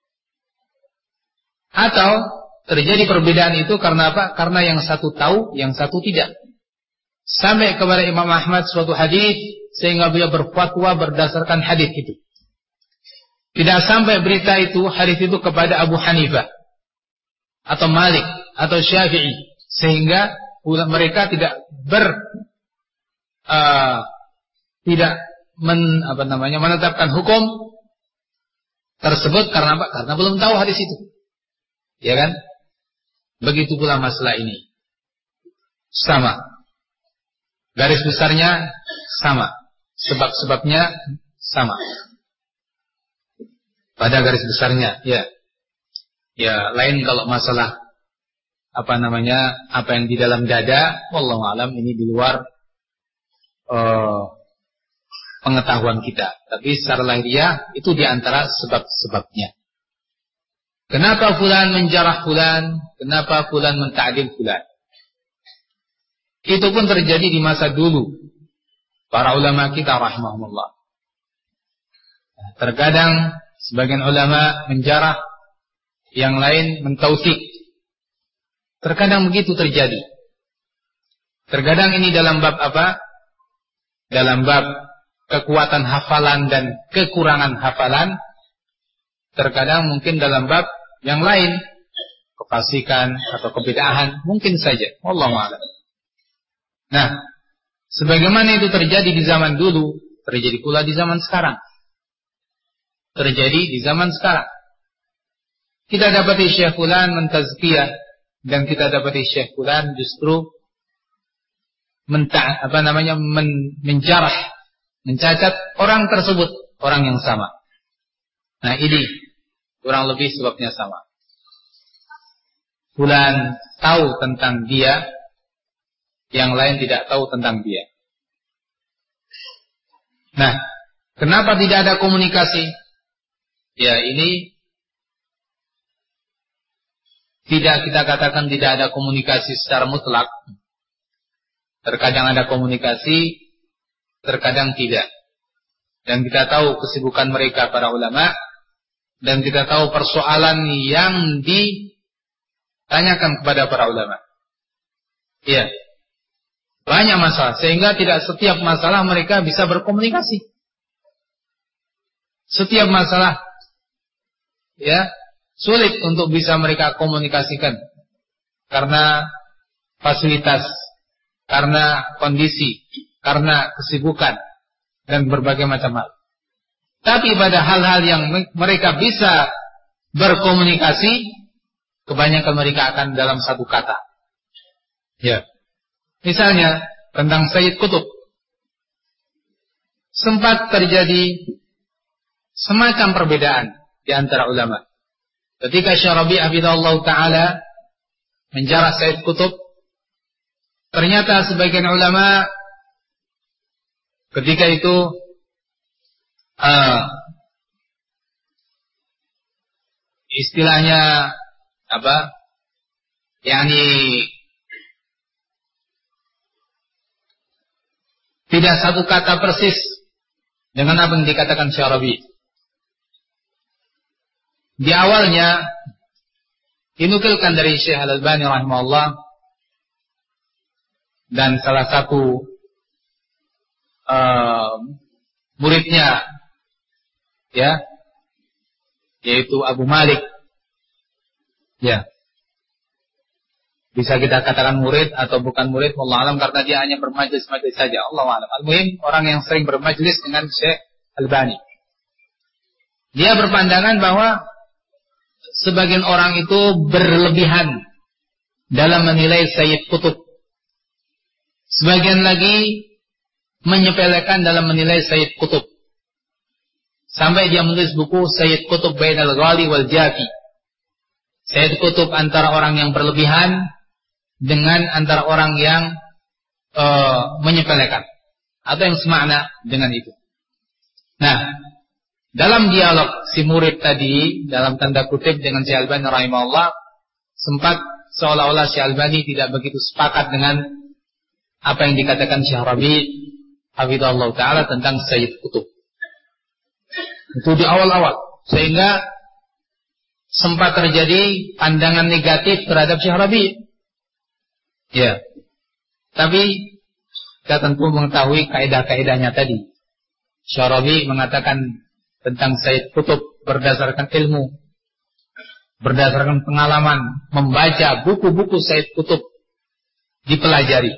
Atau terjadi perbedaan itu karena apa? Karena yang satu tahu, yang satu tidak. Sampai kepada Imam Ahmad suatu hadis, sehingga beliau berfatwa berdasarkan hadis itu. Tidak sampai berita itu, hadis itu kepada Abu Hanifah atau Malik atau Syafi'i, sehingga mereka tidak ber uh, tidak men, apa namanya menetapkan hukum tersebut karena apa? Karena belum tahu hadis itu. Ya kan? Begitu pula masalah ini. Sama. Garis besarnya sama, sebab-sebabnya sama. Pada garis besarnya, ya, ya lain kalau masalah apa namanya, apa yang di dalam dada, wallahu alam, ini di luar uh, pengetahuan kita. Tapi secara lahiriah itu di antara sebab-sebabnya. Kenapa fulan menjarah fulan? Kenapa fulan menta'dil fulan? Itu pun terjadi di masa dulu para ulama kita rahimahumullah. Terkadang sebagian ulama menjarah, yang lain mentautsik. Terkadang begitu terjadi. Terkadang ini dalam bab apa? Dalam bab kekuatan hafalan dan kekurangan hafalan. Terkadang mungkin dalam bab yang lain, kefasikan atau kebid'ahan, mungkin saja. Wallahu a'lam. Nah, sebagaimana itu terjadi di zaman dulu, terjadi pula di zaman sekarang. Terjadi di zaman sekarang. Kita dapati Syekh fulan mentazkiyah, dan kita dapati Syekh fulan justru menta apa namanya men, menjarah, mencacat orang tersebut, orang yang sama. Nah, ini kurang lebih sebabnya sama. Fulan tahu tentang dia, yang lain tidak tahu tentang dia. Nah, kenapa tidak ada komunikasi? Ya, ini tidak kita katakan tidak ada komunikasi secara mutlak. Terkadang ada komunikasi, terkadang tidak. Dan kita tahu kesibukan mereka para ulama, dan kita tahu persoalan yang ditanyakan kepada para ulama. Iya. Banyak masalah, sehingga tidak setiap masalah mereka bisa berkomunikasi. Setiap masalah ya sulit untuk bisa mereka komunikasikan karena fasilitas, karena kondisi, karena kesibukan dan berbagai macam hal. Tapi pada hal-hal yang mereka bisa berkomunikasi, kebanyakan mereka akan dalam satu kata. Ya. Misalnya tentang Sayyid Qutb, sempat terjadi semacam perbedaan di antara ulama. Ketika Syarabi hafizahullah taala menjarah Sayyid Qutb, ternyata sebagian ulama ketika itu uh, istilahnya apa? Yani tidak satu kata persis dengan apa yang dikatakan Syarabi. Di awalnya dinukilkan dari Syekh Al-Albani rahimahullah, dan salah satu uh, muridnya ya, yaitu Abu Malik. Ya. Bisa kita katakan murid atau bukan murid, wallahu alam, karena dia hanya bermajlis-majlis saja. Allahu alam. Al-muhim orang yang sering bermajlis dengan Syekh Al-Albani. Dia berpandangan bahwa sebagian orang itu berlebihan dalam menilai Sayyid Qutb. Sebagian lagi menyepelekan dalam menilai Sayyid Qutb. Sampai dia menulis buku Sayyid Qutb Bainal Ghali wal Jafi. Sayyid Qutb antara orang yang berlebihan dengan antara orang yang uh, menyepelekan, atau yang semakna dengan itu. Nah, dalam dialog si murid tadi, dalam tanda kutip dengan Syekh Al-Albani rahimahullah, sempat seolah-olah Syekh Al-Albani tidak begitu sepakat dengan apa yang dikatakan Syekh Rabi hafizahullah taala tentang Sayyid Qutb. Itu di awal-awal, sehingga sempat terjadi pandangan negatif terhadap Syekh Rabi. Ya. Tapi kita tentu mengetahui kaidah-kaidahnya tadi. Syekh Rabi mengatakan tentang Sayyid Qutb berdasarkan ilmu, berdasarkan pengalaman, membaca buku-buku Sayyid Qutb, dipelajari,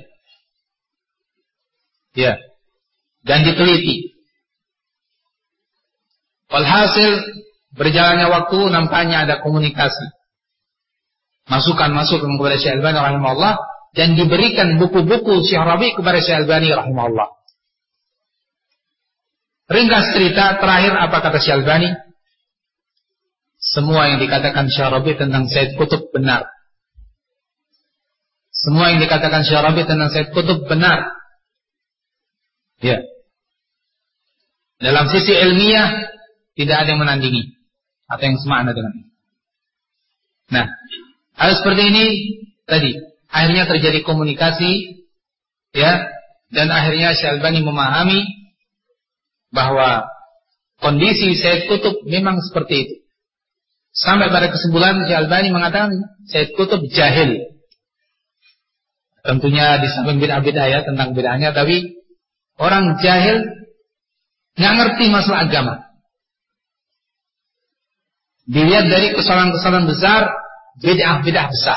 ya, dan diteliti. Walhasil berjalannya waktu nampaknya ada komunikasi, masukan-masukan kepada Syekh Al-Albani rahimahullah, dan diberikan buku-buku Syekh Rabi kepada Syekh Al-Albani rahimahullah. Ringkas cerita, terakhir apa kata Syekh Al-Albani? Semua yang dikatakan Syekh Rabi tentang Sayyid Qutb benar. Semua yang dikatakan Syekh Rabi tentang Sayyid Qutb benar. Ya. Dalam sisi ilmiah tidak ada yang menandingi atau yang semakna dengan ini. Nah, hal seperti ini tadi akhirnya terjadi komunikasi, ya, dan akhirnya Syekh Albani memahami bahwa kondisi Sayyid Qutb memang seperti itu. Sampai pada kesimpulan Syekh Albani mengatakan Sayyid Qutb jahil. Tentunya di samping bid'ah-bid'ah ya, tentang bid'ahnya, tapi orang jahil, nggak ngerti masalah agama. Dilihat dari kesalahan-kesalahan besar, bid'ah-bid'ah besar.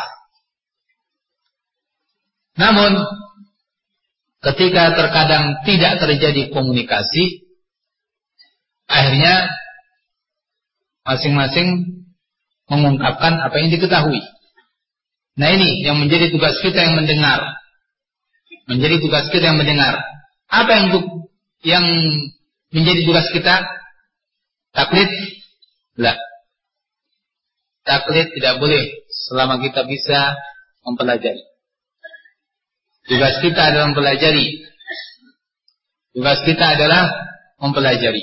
Namun ketika terkadang tidak terjadi komunikasi, akhirnya masing-masing mengungkapkan apa yang diketahui. Nah, ini yang menjadi tugas kita yang mendengar. Menjadi tugas kita yang mendengar. Apa yang yang menjadi tugas kita? Taklid? Lah. Taklid tidak boleh selama kita bisa mempelajari. Tugas kita adalah mempelajari. Tugas kita adalah mempelajari.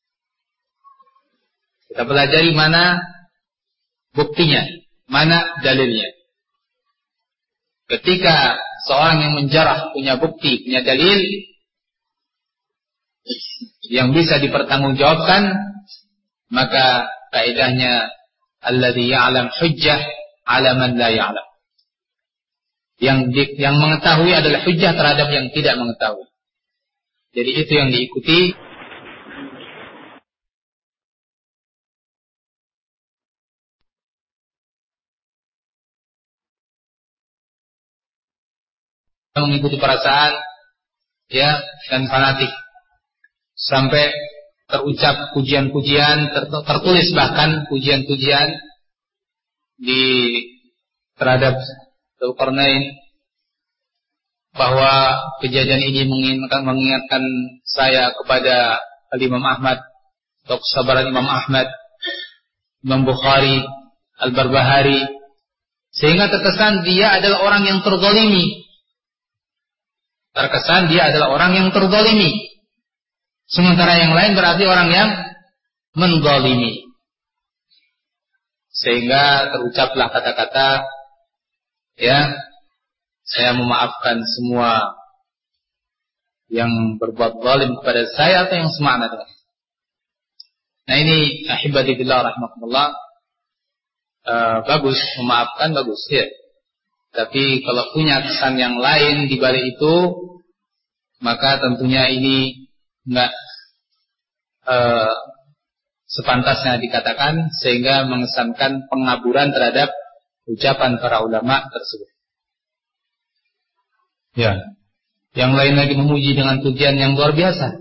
Kita pelajari mana buktinya, mana dalilnya. Ketika seorang yang menjarah punya bukti, punya dalil yang bisa dipertanggungjawabkan, maka kaidahnya alladzi ya'lam hujjah 'ala man la ya'lam. Yang di, yang mengetahui adalah hujjah terhadap yang tidak mengetahui. Jadi itu yang diikuti. Mengikuti perasaan, ya, dan fanatik, sampai terucap pujian-pujian, tertulis bahkan pujian-pujian di terhadap Dzulqarnain, bahwa kejadian ini mengingatkan, mengingatkan saya kepada Imam Ahmad, atau kesabaran Imam Ahmad, Imam Bukhari, Al-Barbahari, sehingga terkesan dia adalah orang yang terzalimi. Terkesan dia adalah orang yang terzalimi. Sementara yang lain berarti orang yang menzalimi. Sehingga terucaplah kata-kata, ya, saya memaafkan semua yang berbuat zalim kepada saya atau yang semakna dengan. Nah, ini ahibati billah rahimakumullah, uh, bagus memaafkan, bagus ya. Tapi kalau punya kesan yang lain di balik itu, maka tentunya ini enggak uh, sepantasnya dikatakan, sehingga mengesankan pengaburan terhadap ucapan para ulama tersebut. Ya, yang lain lagi memuji dengan pujian yang luar biasa.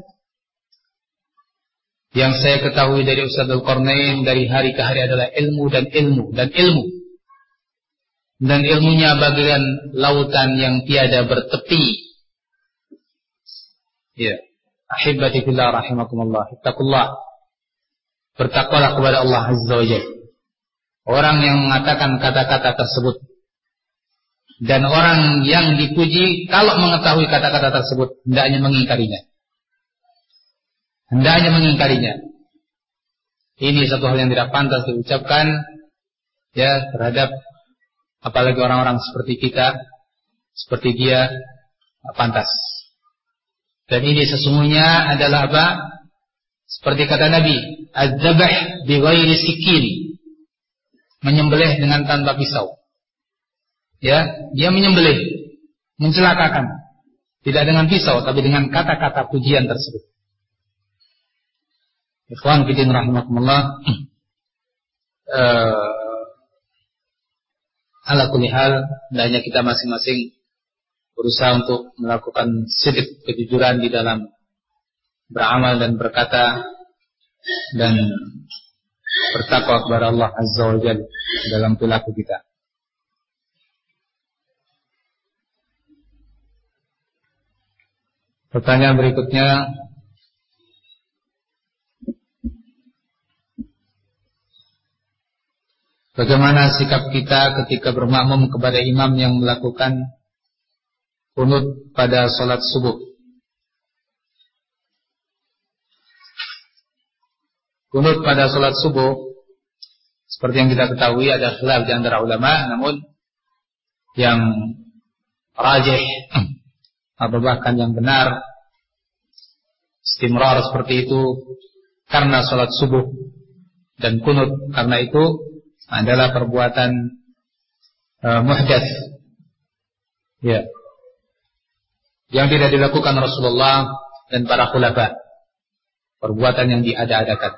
Yang saya ketahui dari Ustaz Dzulqarnain dari hari ke hari adalah ilmu dan ilmu dan ilmu. Dan ilmunya bagaikan lautan yang tiada bertepi. Ya, ahibati fillah rahimakumullah, ittaqullah. Bertakwalah kepada Allah Azza wa Jalla. Orang yang mengatakan kata-kata tersebut dan orang yang dipuji, kalau mengetahui kata-kata tersebut, hendaknya mengingkarinya. Hendaknya mengingkarinya. Ini satu hal yang tidak pantas diucapkan, ya, terhadap apalagi orang-orang seperti kita, seperti dia, pantas. Dan ini sesungguhnya adalah apa? Seperti kata Nabi, az-zabh bi ghairi sikin, menyembelih dengan tanpa pisau. Ya, dia menyembelih, mencelakakan, tidak dengan pisau, tapi dengan kata-kata pujian tersebut. Ikhwan fillah rahimakumullah, uh, ala kulli hal, hendaknya kita masing-masing berusaha untuk melakukan sidq, kejujuran di dalam beramal dan berkata, dan bertakwa kepada Allah Azza wa Jalla dalam perilaku kita. Pertanyaan berikutnya, bagaimana sikap kita ketika bermakmum kepada imam yang melakukan qunut pada salat subuh? Qunut pada salat subuh Seperti yang kita ketahui ada khilaf di antara ulama, namun yang rajih atau bahkan yang benar istimrar seperti itu karena salat subuh dan kunut karena itu adalah perbuatan uh, muhdats, ya, yang tidak dilakukan Rasulullah dan para khulafa, perbuatan yang diada-adakan.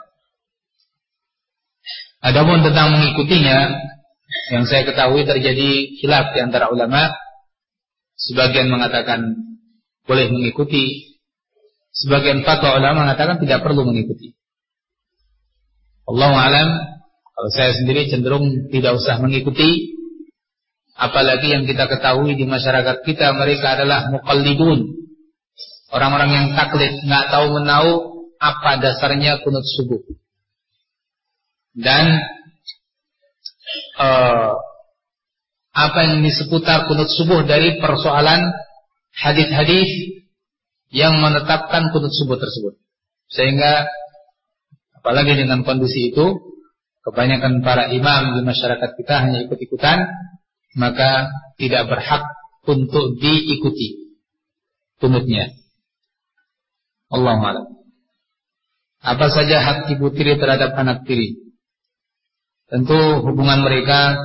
Adapun tentang mengikutinya, yang saya ketahui terjadi khilaf di antara ulama. Sebagian mengatakan boleh mengikuti, sebagian fatwa ulama mengatakan tidak perlu mengikuti. Wallahu a'lam. Kalau saya sendiri cenderung tidak usah mengikuti, apalagi yang kita ketahui di masyarakat kita mereka adalah muqallidun, orang-orang yang taklid, nggak tahu menahu apa dasarnya kunut subuh. Dan uh, apa yang ini seputar kunut subuh dari persoalan hadis-hadis yang menetapkan kunut subuh tersebut. Sehingga apalagi dengan kondisi itu, kebanyakan para imam di masyarakat kita hanya ikut-ikutan, maka tidak berhak untuk diikuti kunutnya. Allahu a'lam. Apa saja hak ibu tiri terhadap anak tiri? Tentu hubungan mereka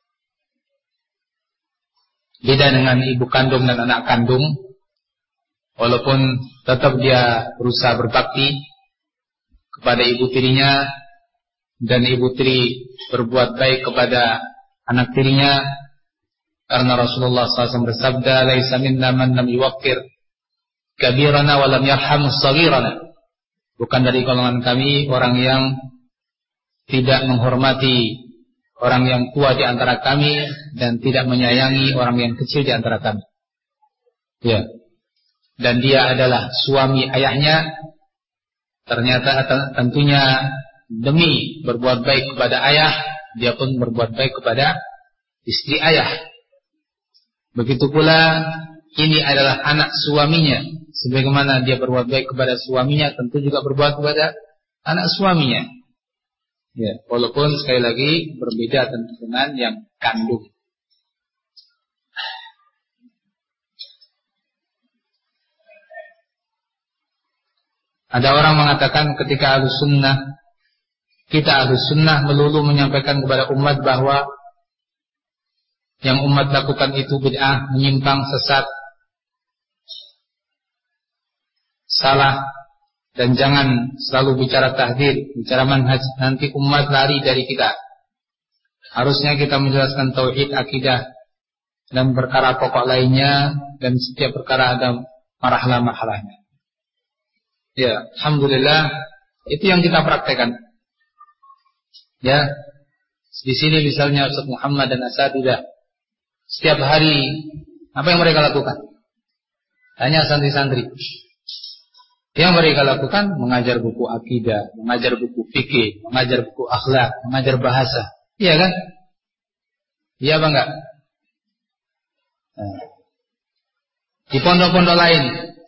beda dengan ibu kandung dan anak kandung, walaupun tetap dia berusaha berbakti kepada ibu tirinya dan ibu tiri berbuat baik kepada anak tirinya, karena Rasulullah shallallahu alaihi wasallam bersabda, "Laisa minna man lam yuwaqqir kabirana wa lam yarham shaghirana." Bukan dari golongan kami orang yang tidak menghormati orang yang tua di antara kami dan tidak menyayangi orang yang kecil di antara kami. Ya. Dan dia adalah suami ayahnya. Ternyata tentunya demi berbuat baik kepada ayah, dia pun berbuat baik kepada istri ayah. Begitu pula ini adalah anak suaminya. Sebagaimana dia berbuat baik kepada suaminya, tentu juga berbuat kepada anak suaminya. Ya, walaupun sekali lagi berbeda dengan yang kandung. Ada orang mengatakan ketika Ahlus Sunnah, kita Ahlus Sunnah melulu menyampaikan kepada umat bahwa yang umat lakukan itu bid'ah, menyimpang, sesat, salah. Dan jangan selalu bicara tahdir, bicara manhaj, nanti umat lari dari kita. Harusnya kita menjelaskan tauhid, akidah, dan perkara pokok lainnya, dan setiap perkara ada marahlah-marahnya. Ya, alhamdulillah, itu yang kita praktekkan. Ya, di sini misalnya Ustaz Muhammad dan Asatidah, setiap hari apa yang mereka lakukan? Hanya santri-santri. Yang mereka lakukan mengajar buku akidah, mengajar buku fikih, mengajar buku akhlak, mengajar bahasa. Iya kan? Iya apa enggak? Nah. Di pondok-pondok lain,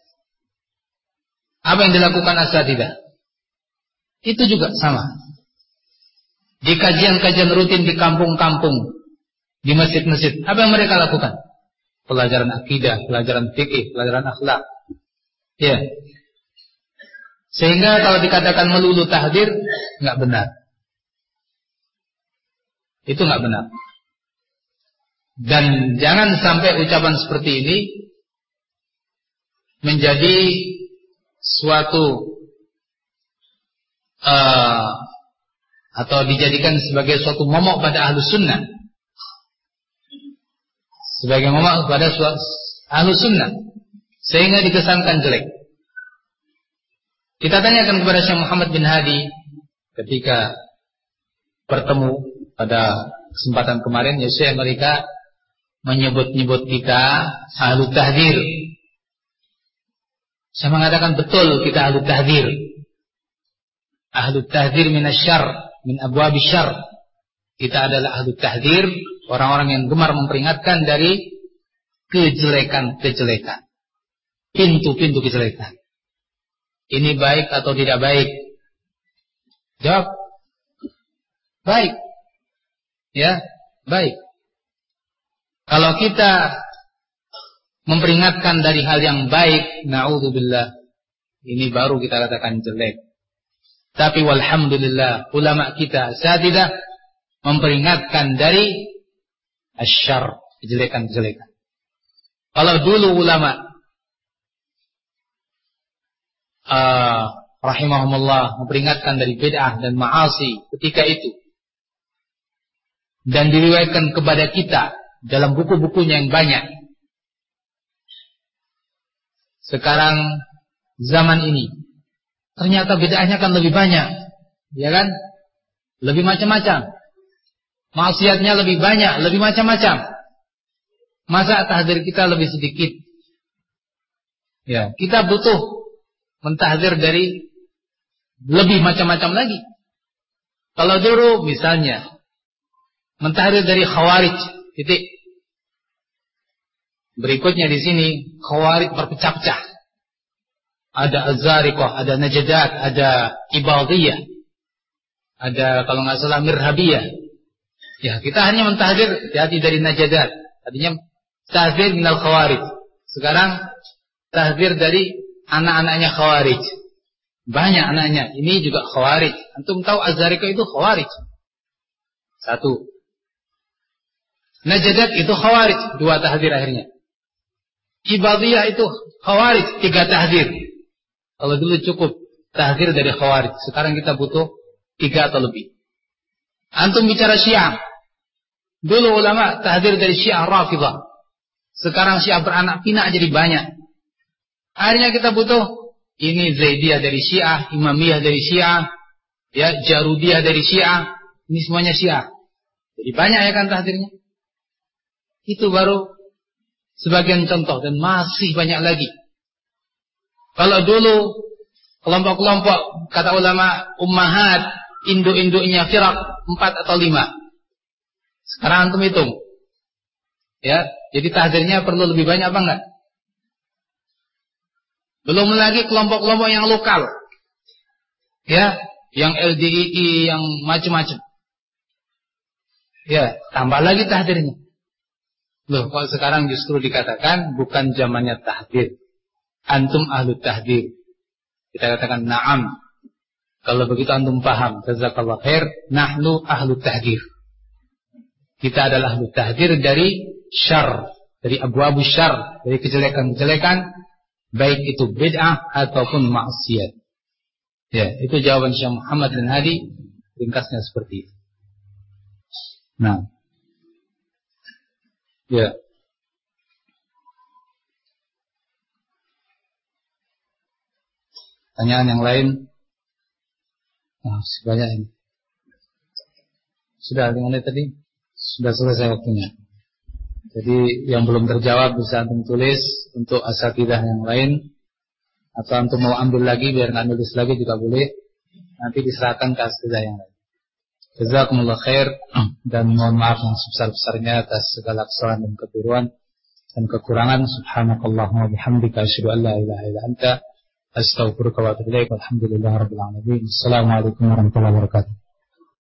apa yang dilakukan asatidah? Itu juga sama. Di kajian-kajian rutin di kampung-kampung, di masjid-masjid, apa yang mereka lakukan? Pelajaran akidah, pelajaran fikih, pelajaran akhlak. Ya. Sehingga kalau dikatakan melulu tahdir, nggak benar. Itu nggak benar. Dan jangan sampai ucapan seperti ini menjadi suatu uh, atau dijadikan sebagai suatu momok pada Ahlus Sunnah, sebagai momok pada Ahlus Sunnah, sehingga dikesankan jelek. Kita tanyakan kepada Syekh Muhammad bin Hadi ketika bertemu pada kesempatan kemarin, ya Syekh, mereka menyebut-nyebut kita ahlu tahdir. Saya mengatakan betul kita ahlu tahdir. Ahlu tahdir minasyarr, min abwabi syarr. Kita adalah ahlu tahdir, orang-orang yang gemar memperingatkan dari kejelekan-kejelekan, pintu-pintu kejelekan. Ini baik atau tidak baik? Jawab, baik. ya, baik. Kalau kita memperingatkan dari hal yang baik, na'udzubillah, ini baru kita katakan jelek. Tapi walhamdulillah, ulama kita asatidzah memperingatkan dari asyarr, kejelekan-kejelekan. Kalau dulu ulama uh, rahimahumullah memperingatkan dari bid'ah dan ma'asi ketika itu, dan diriwayatkan kepada kita dalam buku-bukunya yang banyak. Sekarang zaman ini ternyata bid'ahnya kan lebih banyak, ya kan? Lebih macam-macam. Maksiatnya lebih banyak, lebih macam-macam. Masa tahdzir kita lebih sedikit? Ya, kita butuh mentahdzir dari lebih macam-macam lagi. Kalau dulu misalnya mentahdzir dari khawarij, titik. Berikutnya di sini khawarij berpecah-pecah. Ada Az-Zariqah, ada Najadat, ada Ibadiyah, ada kalau nggak salah Mirhabiyah. Ya, kita hanya mentahdzir hati dari Najadat. Tadinya tahdzir minal khawarij. Sekarang tahdzir dari anak-anaknya khawarij. Banyak anaknya. Ini juga khawarij. Antum tahu Az-Zariqah itu khawarij. Satu. Najadat itu khawarij. Dua tahdzir akhirnya. Ibadiyah itu khawarij. Tiga tahdzir. Kalau dulu cukup tahdzir dari khawarij. Sekarang kita butuh tiga atau lebih. Antum bicara Syiah. Dulu ulama tahdzir dari Syiah Rafidhah. Sekarang Syiah beranak pinak jadi banyak. Akhirnya kita butuh ini Zaidiyah dari Syiah, Imamiyah dari Syiah, ya, Jarudiyah dari Syiah. Ini semuanya Syiah. Jadi banyak ya kan tahdzirnya. Itu baru sebagian contoh dan masih banyak lagi. Kalau dulu kelompok-kelompok kata ulama ummahat, induk-induknya firaq empat atau lima. Sekarang antum hitung. Ya, jadi tahdzirnya perlu lebih banyak apa enggak? Belum lagi kelompok-kelompok yang lokal. Ya, yang L D I I, yang macam-macam. Ya, tambah lagi tahdzirnya. Loh, kalau sekarang justru dikatakan bukan zamannya tahdzir. Antum ahlu tahdzir. Kita katakan na'am. Kalau begitu antum paham. Jazakallahu khair. Nahnu ahlu tahdzir. Kita adalah ahlu tahdzir dari syarr, dari abu-abu syarr, dari kejelekan-kejelekan, baik itu bid'ah ataupun maksiat. Ya, itu jawaban Syekh Muhammad bin Hadi, ringkasnya seperti itu. Nah. Ya. Pertanyaan yang lain? Nah, sebanyak ini. Sudah lima menit tadi? Sudah selesai waktunya. Jadi yang belum terjawab bisa antum tulis untuk asatidzah yang lain, atau antum mau ambil lagi biar nggak nulis lagi juga boleh. Nanti diserahkan ke asatidzah yang lain. Jazakumullah khair, dan mohon maaf yang sebesar-besarnya atas segala kesalahan dan kekeliruan dan kekurangan. Subhanakallahumma bihamdika asyhadu an la ilaha illa anta astaghfiruka wa atubu ilaik. Walhamdulillahirabbil alamin. Assalamualaikum warahmatullahi wabarakatuh.